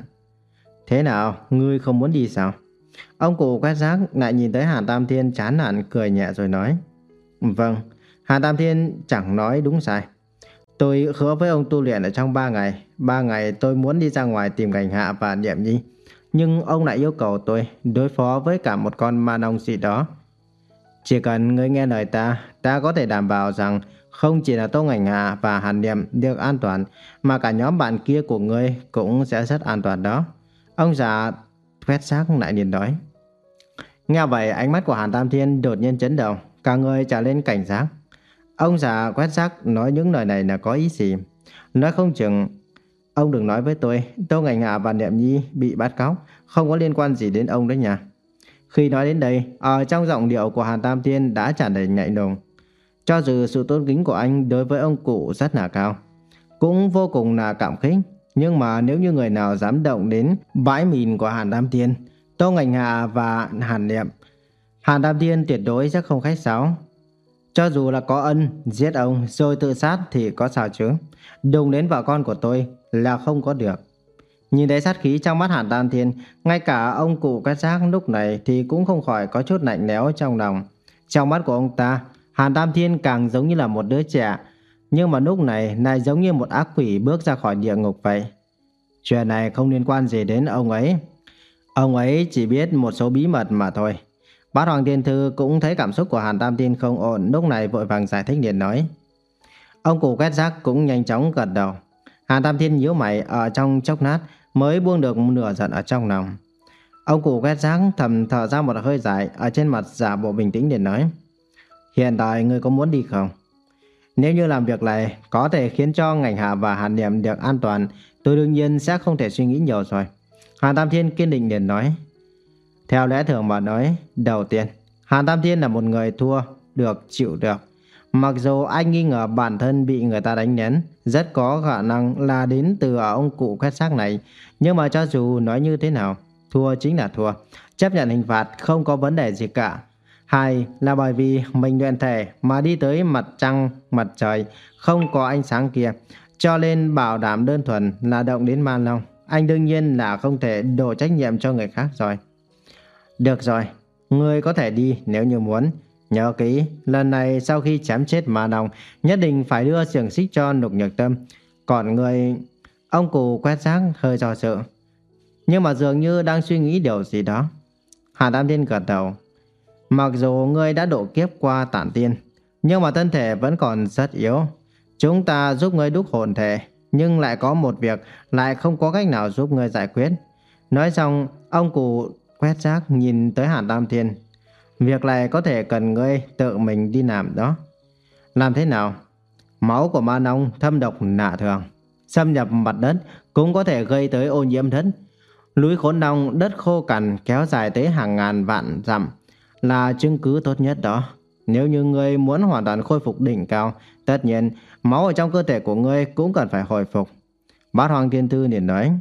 Thế nào, ngươi không muốn đi sao? Ông cụ quét rác lại nhìn thấy Hàn Tam Thiên chán nản cười nhẹ rồi nói. Vâng. Hàn Tam Thiên chẳng nói đúng sai. Tôi hứa với ông tu luyện ở trong ba ngày. Ba ngày tôi muốn đi ra ngoài tìm Cảnh Hạ và Niệm Nhi, nhưng ông lại yêu cầu tôi đối phó với cả một con ma nông gì đó. Chỉ cần ngươi nghe lời ta, ta có thể đảm bảo rằng không chỉ là Tô Cảnh Hạ và Hàn Niệm được an toàn, mà cả nhóm bạn kia của ngươi cũng sẽ rất an toàn đó. Ông già quét xác lại liền nói. Nghe vậy ánh mắt của Hàn Tam Thiên đột nhiên chấn động, cả người trở lên cảnh giác. Ông già quét xác nói những lời này là có ý gì? Nói không chừng ông đừng nói với tôi Tô Ngành Hạ và Niệm Nhi bị bắt cóc không có liên quan gì đến ông đấy nhỉ? Khi nói đến đây, ở trong giọng điệu của Hàn Tam Thiên đã tràn đầy nhạy nồng. Cho dù sự tôn kính của anh đối với ông cụ rất là cao, cũng vô cùng là cảm khích, nhưng mà nếu như người nào dám động đến bãi mìn của Hàn Tam Thiên, Tô Ngành Hạ và Hàn Niệm, Hàn Tam Thiên tuyệt đối sẽ không khách sáo. Cho dù là có ân giết ông rồi tự sát thì có sao chứ? Đụng đến vợ con của tôi là không có được. Nhìn thấy sát khí trong mắt Hàn Tam Thiên, ngay cả ông cụ quét rác lúc này thì cũng không khỏi có chút lạnh lẽo trong lòng. Trong mắt của ông ta, Hàn Tam Thiên càng giống như là một đứa trẻ, nhưng mà lúc này lại giống như một ác quỷ bước ra khỏi địa ngục vậy. Chuyện này không liên quan gì đến ông ấy. Ông ấy chỉ biết một số bí mật mà thôi. Bát Hoàng Thiên Thư cũng thấy cảm xúc của Hàn Tam Thiên không ổn, lúc này vội vàng giải thích liền nói. Ông cụ quét rác cũng nhanh chóng gật đầu. Hàn Tam Thiên nhíu mày ở trong chốc lát mới buông được nửa giận ở trong lòng. Ông cụ quét rác thầm thở ra một hơi dài, ở trên mặt giả bộ bình tĩnh để nói. Hiện tại ngươi có muốn đi không? Nếu như làm việc này có thể khiến cho Ngành Hạ và Hàn Niệm được an toàn, tôi đương nhiên sẽ không thể suy nghĩ nhiều rồi. Hàn Tam Thiên kiên định liền nói. Theo lẽ thường mà nói, đầu tiên, Hàn Tam Thiên là một người thua được chịu được. Mặc dù anh nghi ngờ bản thân bị người ta đánh lén, rất có khả năng là đến từ ông cụ quét xác này, nhưng mà cho dù nói như thế nào, thua chính là thua, chấp nhận hình phạt không có vấn đề gì cả. Hai là bởi vì mình luyện thể mà đi tới mặt trăng, mặt trời, không có ánh sáng kia, cho nên bảo đảm đơn thuần là động đến Ma Long. Anh đương nhiên là không thể đổ trách nhiệm cho người khác rồi. Được rồi, ngươi có thể đi nếu như muốn. Nhớ kỹ, lần này sau khi chém chết Ma Long, nhất định phải đưa xiềng xích cho Lục Nhược Tâm. Còn ngươi... Ông cụ quét rác hơi do dự, nhưng mà dường như đang suy nghĩ điều gì đó. Hà Tam Thiên gật đầu. Mặc dù ngươi đã độ kiếp qua tản tiên, nhưng mà thân thể vẫn còn rất yếu. Chúng ta giúp ngươi đúc hồn thể, nhưng lại có một việc lại không có cách nào giúp ngươi giải quyết. Nói xong, ông cụ quét rác nhìn tới Hàn Tam Thiên. Việc này có thể cần ngươi tự mình đi làm đó. Làm thế nào? Máu của Ma Long thâm độc lạ thường, xâm nhập mặt đất cũng có thể gây tới ô nhiễm đất. Núi Khốn Long đất khô cằn kéo dài tới hàng ngàn vạn dặm là chứng cứ tốt nhất đó. Nếu như ngươi muốn hoàn toàn khôi phục đỉnh cao, tất nhiên máu ở trong cơ thể của ngươi cũng cần phải hồi phục. Bát Hoàng Thiên Thư liền nói.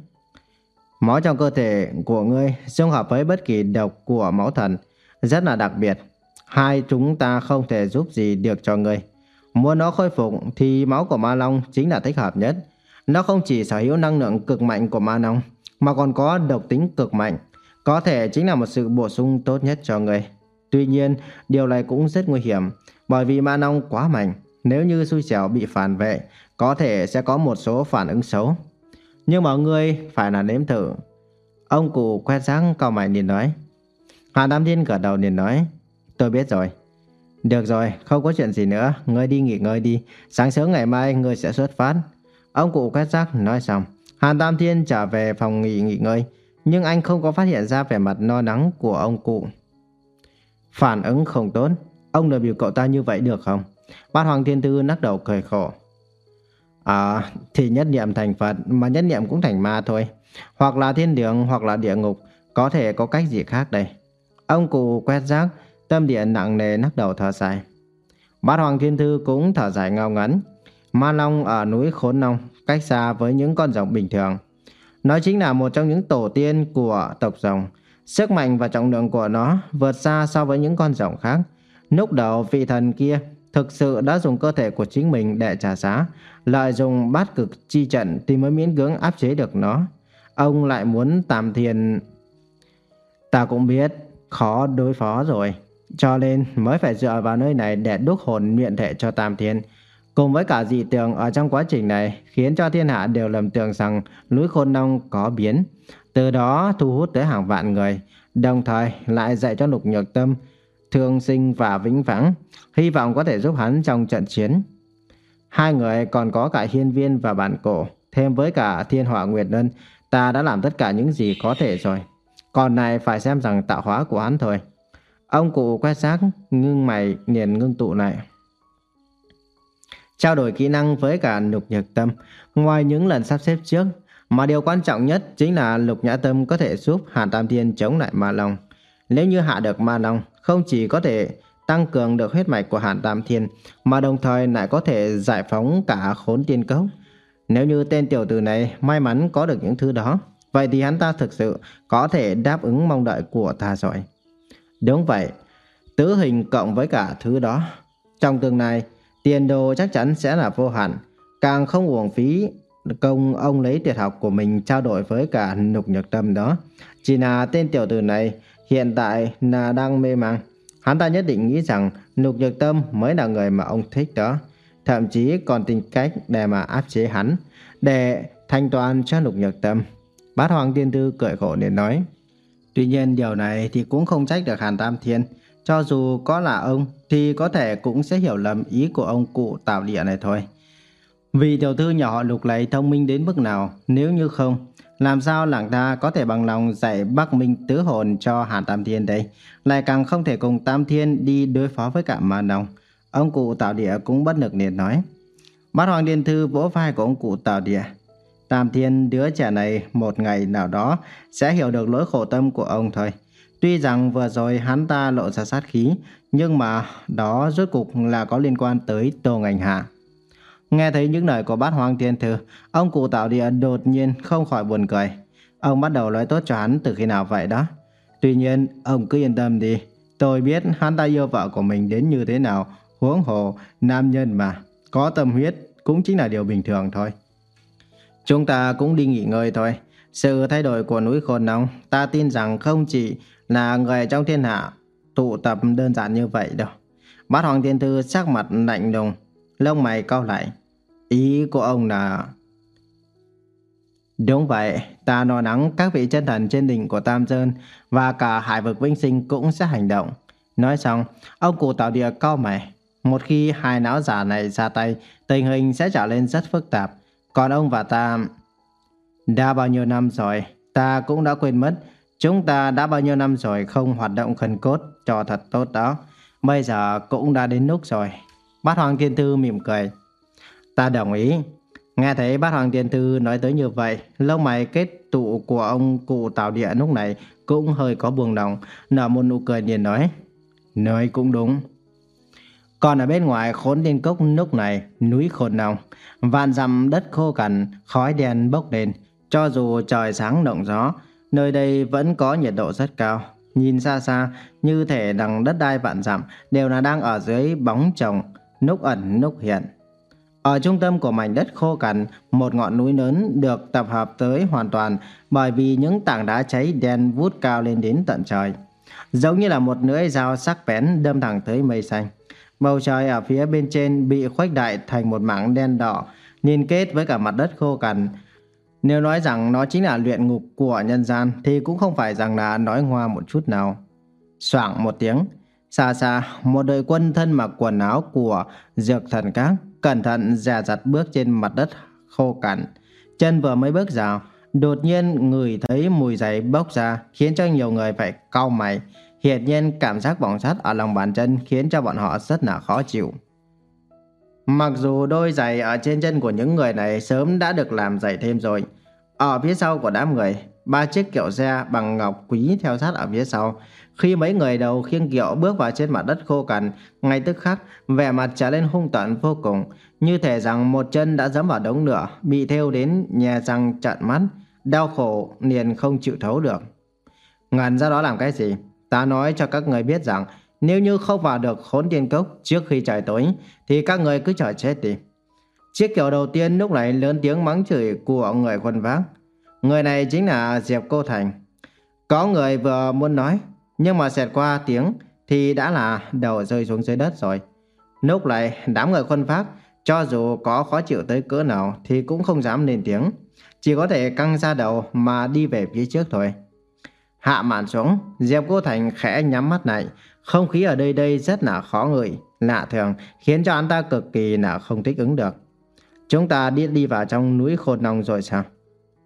Máu trong cơ thể của ngươi dung hợp với bất kỳ độc của máu thần, rất là đặc biệt. Hai chúng ta không thể giúp gì được cho ngươi. Muốn nó khôi phục thì máu của Ma Long chính là thích hợp nhất. Nó không chỉ sở hữu năng lượng cực mạnh của Ma Long, mà còn có độc tính cực mạnh, có thể chính là một sự bổ sung tốt nhất cho ngươi. Tuy nhiên, điều này cũng rất nguy hiểm, bởi vì Ma Long quá mạnh, nếu như xui xẻo bị phản vệ, có thể sẽ có một số phản ứng xấu. Nhưng mà ngươi phải là nếm thử. Ông cụ quét rác cau mày liền nói. Hà Tam Thiên gật đầu liền nói. Tôi biết rồi. Được rồi, không có chuyện gì nữa, ngươi đi nghỉ ngơi đi, sáng sớm ngày mai ngươi sẽ xuất phát. Ông cụ quét rác nói xong, Hàn Tam Thiên trở về phòng nghỉ nghỉ ngơi, nhưng anh không có phát hiện ra vẻ mặt lo lắng của ông cụ. Phản ứng không tốt, ông lừa bịp cậu ta như vậy được không? Bát Hoàng Thiên Tư lắc đầu cười khổ. À, thì nhất niệm thành Phật mà nhất niệm cũng thành ma thôi. Hoặc là thiên đường hoặc là địa ngục, có thể có cách gì khác đây? Ông cụ quét rác, tâm điện nặng nề lắc đầu thở dài. Bát Hoàng Thiên Thư cũng thở dài ngao ngắn. Ma Long ở núi Khốn Long cách xa với những con rồng bình thường. Nó chính là một trong những tổ tiên của tộc rồng. Sức mạnh và trọng lượng của nó vượt xa so với những con rồng khác. Lúc đầu vị thần kia thực sự đã dùng cơ thể của chính mình để trả giá, lợi dụng bát cực chi trận thì mới miễn cưỡng áp chế được nó. Ông lại muốn Tam Thiên... Ta cũng biết khó đối phó rồi, cho nên mới phải dựa vào nơi này để đúc hồn luyện thể cho Tam Thiên. Cùng với cả dị tượng ở trong quá trình này khiến cho thiên hạ đều lầm tưởng rằng núi Khôn Long có biến, từ đó thu hút tới hàng vạn người, đồng thời lại dạy cho Lục Nhược Tâm thương sinh và vĩnh viễn, hy vọng có thể giúp hắn trong trận chiến. Hai người còn có cả Hiên Viên và Bản Cổ, thêm với cả Thiên Hỏa Nguyệt Ân, Ta đã làm tất cả những gì có thể rồi. Còn này phải xem rằng tạo hóa của hắn thôi. Ông cụ quét xác, ngưng mày liền ngưng tụ lại. Trao đổi kỹ năng với cả Lục Nhật Tâm. Ngoài những lần sắp xếp trước, mà điều quan trọng nhất chính là Lục Nhã Tâm có thể giúp Hàn Tam Thiên chống lại Ma Long. Nếu như hạ được Ma Long, không chỉ có thể tăng cường được huyết mạch của Hàn Tam Thiên, mà đồng thời lại có thể giải phóng cả Khốn Tiên Cốc. Nếu như tên tiểu tử này may mắn có được những thứ đó, vậy thì hắn ta thực sự có thể đáp ứng mong đợi của ta rồi. Đúng vậy, tứ hình cộng với cả thứ đó. Trong tương lai, tiền đồ chắc chắn sẽ là vô hạn, càng không uổng phí công ông lấy tuyệt học của mình trao đổi với cả Lục Nhật Tâm đó. Chỉ là tên tiểu tử này hiện tại là đang mê mang. Hắn ta nhất định nghĩ rằng Lục Nhật Tâm mới là người mà ông thích đó. Thậm chí còn tìm cách để mà áp chế hắn, để thanh toán cho Lục Nhật Tâm. Bát Hoàng Tiên Tư cười khổ để nói. Tuy nhiên điều này thì cũng không trách được Hàn Tam Thiên. Cho dù có là ông thì có thể cũng sẽ hiểu lầm ý của ông cụ Tào Địa này thôi. Vì tiểu thư nhỏ họ Lục này thông minh đến mức nào, nếu như không, làm sao làng ta có thể bằng lòng dạy Bắc Minh tứ hồn cho Hàn Tam Thiên đây, lại càng không thể cùng Tam Thiên đi đối phó với cả Ma Long. Ông cụ Tào Địa cũng bất lực liền nói. Bát Hoàng Điện Thư vỗ vai của ông cụ Tào Địa. Tam Thiên, đứa trẻ này một ngày nào đó sẽ hiểu được nỗi khổ tâm của ông thôi. Tuy rằng vừa rồi hắn ta lộ ra sát khí, nhưng mà đó rốt cục là có liên quan tới Tô Ngành Hạ. Nghe thấy những lời của Bát Hoàng Tiên Thư, ông cụ Tào Địa đột nhiên không khỏi buồn cười. Ông bắt đầu nói tốt cho hắn từ khi nào vậy đó. Tuy nhiên, ông cứ yên tâm đi. Tôi biết hắn ta yêu vợ của mình đến như thế nào. Huống hồ, nam nhân mà, có tâm huyết cũng chính là điều bình thường thôi. Chúng ta cũng đi nghỉ ngơi thôi. Sự thay đổi của núi Khôn Long, ta tin rằng không chỉ là người trong thiên hạ tụ tập đơn giản như vậy đâu. Bát Hoàng Tiên Thư sắc mặt lạnh lùng, lông mày cau lại. Ý của ông là... Đúng vậy, ta lo lắng các vị chân thần trên đỉnh của Tam Sơn và cả hải vực Vĩnh Sinh cũng sẽ hành động. Nói xong, ông cụ Tào Địa cau mày. Một khi hai não giả này ra tay, tình hình sẽ trở lên rất phức tạp. Còn ông và ta... Đã bao nhiêu năm rồi, ta cũng đã quên mất. Chúng ta đã bao nhiêu năm rồi không hoạt động khẩn cốt cho thật tốt đó. Bây giờ cũng đã đến lúc rồi. Bát Hoàng Tiên Thư mỉm cười. Ta đồng ý. Nghe thấy Bát Hoàng Tiên Thư nói tới như vậy, lông mày kết tụ của ông cụ Tào Địa lúc này cũng hơi có buông lỏng, nở một nụ cười liền nói. Nói cũng đúng. Còn ở bên ngoài Khốn Tiên Cốc lúc này, núi Khôn Long, vạn dặm đất khô cằn, khói đen bốc lên. Cho dù trời sáng động gió, nơi đây vẫn có nhiệt độ rất cao. Nhìn xa xa, như thể đằng đất đai vạn dặm đều là đang ở dưới bóng chồng, lúc ẩn lúc hiện. Ở trung tâm của mảnh đất khô cằn, một ngọn núi lớn được tập hợp tới hoàn toàn bởi vì những tảng đá cháy đen vút cao lên đến tận trời, giống như là một lưỡi dao sắc bén đâm thẳng tới mây xanh. Bầu trời ở phía bên trên bị khuếch đại thành một mảng đen đỏ liên kết với cả mặt đất khô cằn. Nếu nói rằng nó chính là luyện ngục của nhân gian thì cũng không phải rằng là nói ngoa một chút nào. Xoảng một tiếng, xa xa một đội quân thân mặc quần áo của Dược Thần Các cẩn thận dè dặt bước trên mặt đất khô cằn. Chân vừa mới bước vào, đột nhiên ngửi thấy mùi giày bốc ra, khiến cho nhiều người phải cau mày. Hiển nhiên cảm giác bỏng rát ở lòng bàn chân khiến cho bọn họ rất là khó chịu. Mặc dù đôi giày ở trên chân của những người này sớm đã được làm dày thêm rồi, ở phía sau của đám người, ba chiếc kiệu xe bằng ngọc quý theo sát ở phía sau. Khi mấy người đầu khiêng kiệu bước vào trên mặt đất khô cằn, ngay tức khắc vẻ mặt trở lên hung tợn vô cùng, như thể rằng một chân đã giẫm vào đống lửa, bị thêu đến nhè răng trợn mắt, đau khổ liền không chịu thấu được. Ngẩn ra đó làm cái gì? Ta nói cho các người biết rằng nếu như không vào được Khốn Tiên Cốc trước khi trời tối thì các người cứ chờ chết đi. Chiếc kiệu đầu tiên lúc này lớn tiếng mắng chửi của người khuân vác. Người này chính là Diệp Cô Thành. Có người vừa muốn nói, nhưng mà xẹt qua tiếng thì đã là đầu rơi xuống dưới đất rồi. Lúc này đám người khuân vác cho dù có khó chịu tới cỡ nào thì cũng không dám lên tiếng, chỉ có thể căng ra đầu mà đi về phía trước thôi. Hạ màn xuống, Diệp Cô Thành khẽ nhắm mắt lại. Không khí ở đây đây rất là khó ngửi, lạ thường, khiến cho anh ta cực kỳ là không thích ứng được. Chúng ta đi đi vào trong núi Khôn Long rồi sao?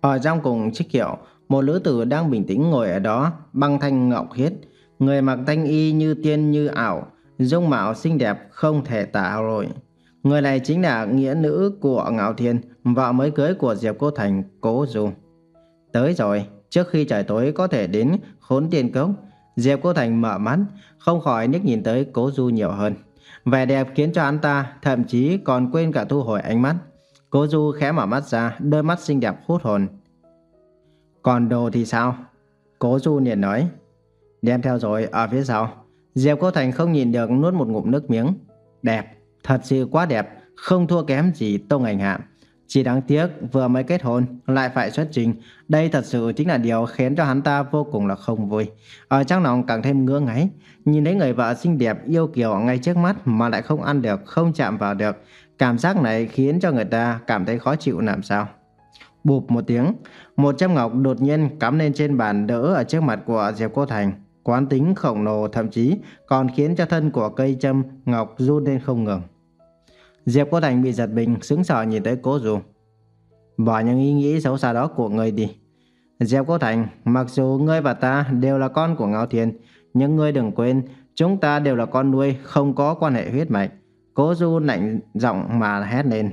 Ở trong cùng chiếc kiệu, một nữ tử đang bình tĩnh ngồi ở đó, băng thanh ngọc khiết, người mặc thanh y như tiên như ảo, dung mạo xinh đẹp không thể tả nổi. Người này chính là nghĩa nữ của Ngạo Thiên, vợ mới cưới của Diệp Cô Thành, Cố Du. Tới rồi, trước khi trời tối có thể đến Khốn Tiên Cốc. Diệp Cô Thành mở mắt, không khỏi liếc nhìn tới Cố Du nhiều hơn. Vẻ đẹp khiến cho hắn ta thậm chí còn quên cả thu hồi ánh mắt. Cố Du khẽ mở mắt ra, đôi mắt xinh đẹp hút hồn. Còn đồ thì sao? Cố Du liền nói. Đem theo rồi, ở phía sau. Diệp Cô Thành không nhìn được nuốt một ngụm nước miếng. Đẹp, thật sự quá đẹp, không thua kém gì Tông Ảnh Hạ. Chỉ đáng tiếc vừa mới kết hôn lại phải xuất trình. Đây thật sự chính là điều khiến cho hắn ta vô cùng là không vui. Ở trong lòng càng thêm ngứa ngáy. Nhìn thấy người vợ xinh đẹp yêu kiều ngay trước mắt mà lại không ăn được, không chạm vào được. Cảm giác này khiến cho người ta cảm thấy khó chịu làm sao. Bụp một tiếng, một châm ngọc đột nhiên cắm lên trên bàn đỡ ở trước mặt của Diệp Cô Thành. Quán tính khổng lồ, thậm chí còn khiến cho thân của cây châm ngọc run lên không ngừng. Diệp Cô Thành bị giật mình, sững sờ nhìn tới Cố Du. Bỏ những ý nghĩ xấu xa đó của ngươi đi. Diệp Cô Thành, mặc dù ngươi và ta đều là con của Ngạo Thiên, nhưng ngươi đừng quên, chúng ta đều là con nuôi, không có quan hệ huyết mạch. Cố Du lạnh giọng mà hét lên.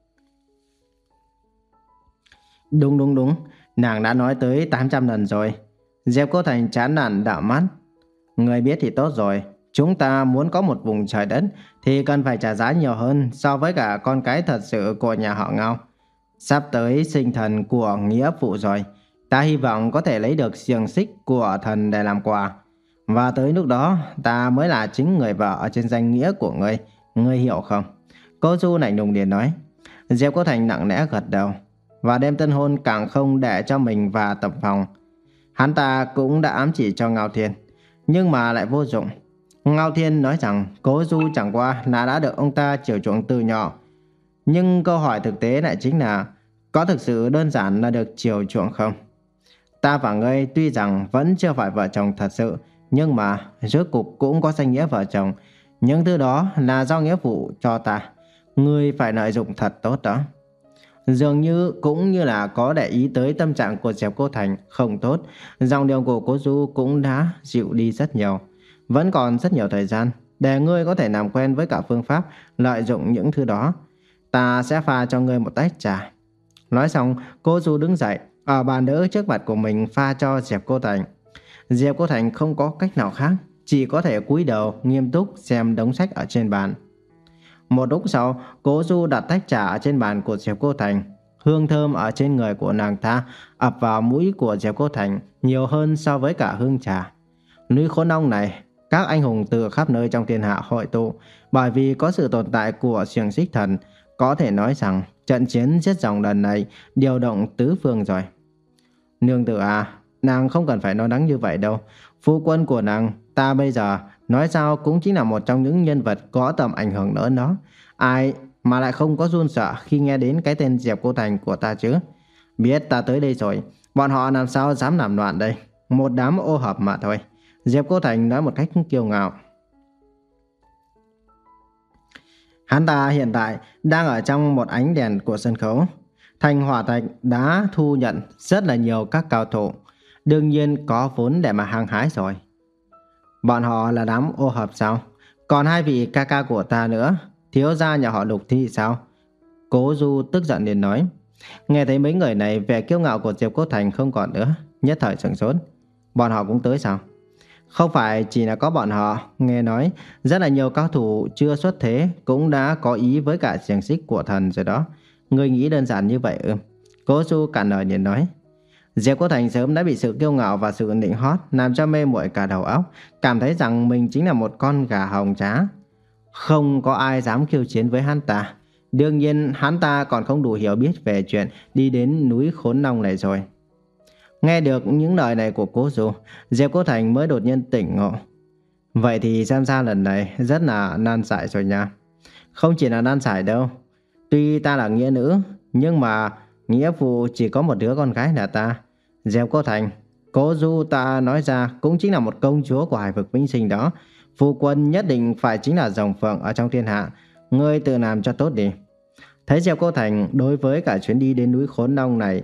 Đúng đúng đúng, nàng đã nói tới tám trăm lần rồi. Diệp Cô Thành chán nản đảo mắt. Ngươi biết thì tốt rồi. Chúng ta muốn có một vùng trời đất thì cần phải trả giá nhiều hơn so với cả con cái thật sự của nhà họ Ngao. Sắp tới sinh thần của nghĩa phụ rồi. Ta hy vọng có thể lấy được xiềng xích của thần để làm quà. Và tới lúc đó ta mới là chính người vợ ở trên danh nghĩa của ngươi. Ngươi hiểu không? Cô Du lạnh lùng liền nói. Diệp Cô Thành nặng nẽ gật đầu. Và đêm tân hôn càng không để cho mình và Tập Phòng. Hắn ta cũng đã ám chỉ cho Ngao Thiên, nhưng mà lại vô dụng. Ngao Thiên nói rằng Cố Du chẳng qua là đã được ông ta chiều chuộng từ nhỏ. Nhưng câu hỏi thực tế lại chính là có thực sự đơn giản là được chiều chuộng không? Ta và ngươi tuy rằng vẫn chưa phải vợ chồng thật sự, nhưng mà rốt cục cũng có danh nghĩa vợ chồng. Những thứ đó là do nghĩa vụ cho ta. Ngươi phải lợi dụng thật tốt đó. Dường như cũng như là có để ý tới tâm trạng của Diệp Cô Thành không tốt. Dòng điệu của Cố Du cũng đã dịu đi rất nhiều. Vẫn còn rất nhiều thời gian để ngươi có thể làm quen với cả phương pháp lợi dụng những thứ đó. Ta sẽ pha cho ngươi một tách trà. Nói xong, Cố Du đứng dậy, ở bàn đỡ trước mặt của mình pha cho Diệp Cô Thành. Diệp Cô Thành không có cách nào khác, chỉ có thể cúi đầu nghiêm túc xem đống sách ở trên bàn. Một lúc sau, Cố Du đặt tách trà ở trên bàn của Diệp Cô Thành. Hương thơm ở trên người của nàng ta ập vào mũi của Diệp Cô Thành nhiều hơn so với cả hương trà. Núi Khốn Long này, các anh hùng từ khắp nơi trong thiên hạ hội tụ, bởi vì có sự tồn tại của xiềng xích thần, có thể nói rằng trận chiến giết rồng lần này điều động tứ phương rồi. Nương tử à, nàng không cần phải nói đắng như vậy đâu. Phu quân của nàng, ta bây giờ nói sao cũng chính là một trong những nhân vật có tầm ảnh hưởng lớn đó. Ai mà lại không có run sợ khi nghe đến cái tên Diệp Cô Thành của ta chứ? Biết ta tới đây rồi, bọn họ làm sao dám làm loạn đây? Một đám ô hợp mà thôi. Diệp Cô Thành nói một cách kiêu ngạo. Hắn ta hiện tại đang ở trong một ánh đèn của sân khấu. Thành Hỏa Thạch đã thu nhận rất là nhiều các cao thủ, đương nhiên có vốn để mà hăng hái rồi. Bọn họ là đám ô hợp sao? Còn hai vị ca ca của ta nữa, thiếu gia nhà họ Lục thì sao? Cố Du tức giận liền nói. Nghe thấy mấy người này, vẻ kiêu ngạo của Diệp Cô Thành không còn nữa, nhất thời sửng sốt. Bọn họ cũng tới sao? Không phải chỉ là có bọn họ, nghe nói rất là nhiều cao thủ chưa xuất thế cũng đã có ý với cả xiềng xích của thần rồi đó. Ngươi nghĩ đơn giản như vậy ư? Cố Du cản lời liền nói. Diệp Cô Thành sớm đã bị sự kiêu ngạo và sự nịnh hót làm cho mê muội cả đầu óc, cảm thấy rằng mình chính là một con gà hồng trá. Không có ai dám khiêu chiến với hắn ta. Đương nhiên hắn ta còn không đủ hiểu biết về chuyện đi đến núi Khốn Long này rồi. Nghe được những lời này của Cố Du, Diệp Cô Thành mới đột nhiên tỉnh ngộ. Vậy thì xem ra lần này rất là nan giải rồi nha. Không chỉ là nan giải đâu. Tuy ta là nghĩa nữ, nhưng mà nghĩa phụ chỉ có một đứa con gái là ta. Diệp Cô Thành, Cố Du ta nói ra cũng chính là một công chúa của Hải vực Vĩnh Sinh đó. Phu quân nhất định phải chính là rồng phượng ở trong thiên hạ. Ngươi tự làm cho tốt đi. Thấy Diệp Cô Thành đối với cả chuyến đi đến núi Khốn Long này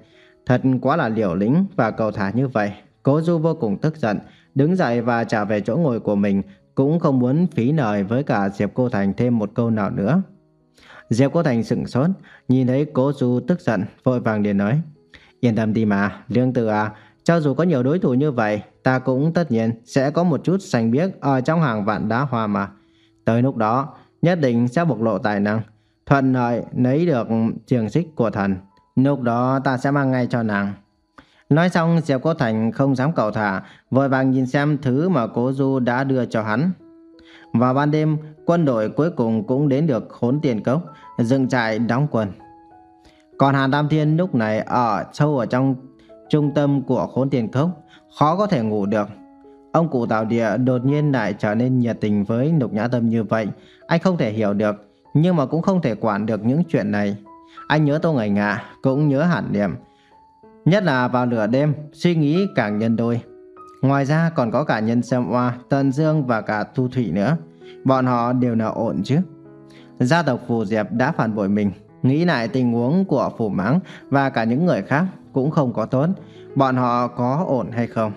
Thật quá là liều lĩnh và cầu thả như vậy. Cố Du vô cùng tức giận, đứng dậy và trở về chỗ ngồi của mình, cũng không muốn phí lời với cả Diệp Cô Thành thêm một câu nào nữa. Diệp Cô Thành sững sốt, nhìn thấy Cố Du tức giận, vội vàng liền nói: Yên tâm đi mà, Lương Tử à, cho dù có nhiều đối thủ như vậy, ta cũng tất nhiên sẽ có một chút xanh biếc ở trong hàng vạn đá hoa mà. Tới lúc đó, nhất định sẽ bộc lộ tài năng, thuận lợi lấy được trường xích của thần. Lúc đó ta sẽ mang ngay cho nàng. Nói xong, Diệp Cô Thành không dám cầu thả, vội vàng nhìn xem thứ mà Cố Du đã đưa cho hắn. Vào ban đêm, quân đội cuối cùng cũng đến được Khốn Tiền Cốc, dựng trại đóng quân. Còn Hàn Tam Thiên lúc này ở sâu ở trong trung tâm của Khốn Tiền Cốc, khó có thể ngủ được. Ông cụ Tào Địa đột nhiên lại trở nên nhiệt tình với Lục Nhã Tâm như vậy, anh không thể hiểu được, nhưng mà cũng không thể quản được những chuyện này. Anh nhớ Tô Ngải Ngạ, cũng nhớ Hàn Niệm, nhất là vào nửa đêm, suy nghĩ càng nhân đôi. Ngoài ra còn có cả Nhân Sâm Oa, Tần Dương và cả Thu Thủy nữa. Bọn họ đều là ổn chứ? Gia tộc Phù Diệp đã phản bội mình. Nghĩ lại tình huống của Phù Mãng và cả những người khác cũng không có tốt. Bọn họ có ổn hay không?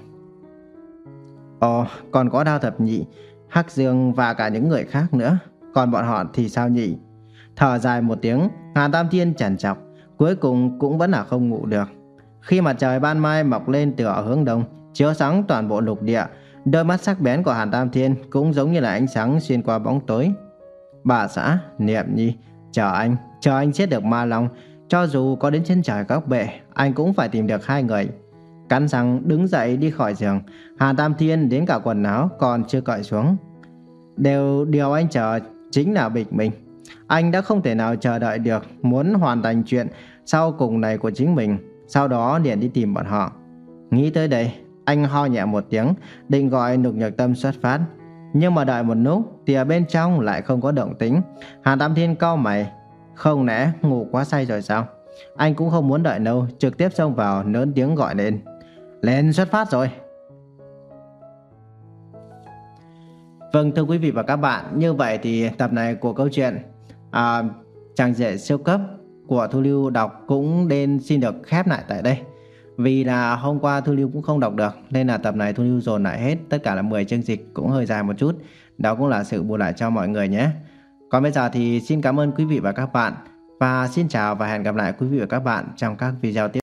Ồ, còn có Đao Thập Nhị, Hắc Dương và cả những người khác nữa. Còn bọn họ thì sao nhỉ? Thở dài một tiếng, Hàn Tam Thiên trằn trọc, cuối cùng cũng vẫn là không ngủ được. Khi mặt trời ban mai mọc lên từ ở hướng đông, chiếu sáng toàn bộ lục địa, đôi mắt sắc bén của Hàn Tam Thiên cũng giống như là ánh sáng xuyên qua bóng tối. Bà xã, Niệm Nhi, chờ anh, chờ anh giết được Ma Long, cho dù có đến chân trời góc bể, anh cũng phải tìm được hai người. Cắn răng đứng dậy đi khỏi giường, Hàn Tam Thiên đến cả quần áo còn chưa cởi xuống. Đều điều anh chờ chính là bịch mình. Anh đã không thể nào chờ đợi được, muốn hoàn thành chuyện sau cùng này của chính mình, sau đó liền đi tìm bọn họ. Nghĩ tới đây, anh ho nhẹ một tiếng, định gọi Lục Nhược Tâm xuất phát. Nhưng mà đợi một lúc thì ở bên trong lại không có động tĩnh. Hàn Tam Thiên cau mày, không lẽ ngủ quá say rồi sao? Anh cũng không muốn đợi lâu, trực tiếp xông vào lớn tiếng gọi lên: Lên xuất phát rồi. Vâng, thưa quý vị và các bạn, như vậy thì tập này của câu chuyện à, Chàng Rể Siêu Cấp của Thu Lưu đọc cũng nên xin được khép lại tại đây. Vì là hôm qua Thu Lưu cũng không đọc được, nên là tập này Thu Lưu dồn lại hết tất cả là mười chương dịch, cũng hơi dài một chút. Đó cũng là sự bù lại cho mọi người nhé. Còn bây giờ thì xin cảm ơn quý vị và các bạn, và xin chào và hẹn gặp lại quý vị và các bạn trong các video tiếp theo.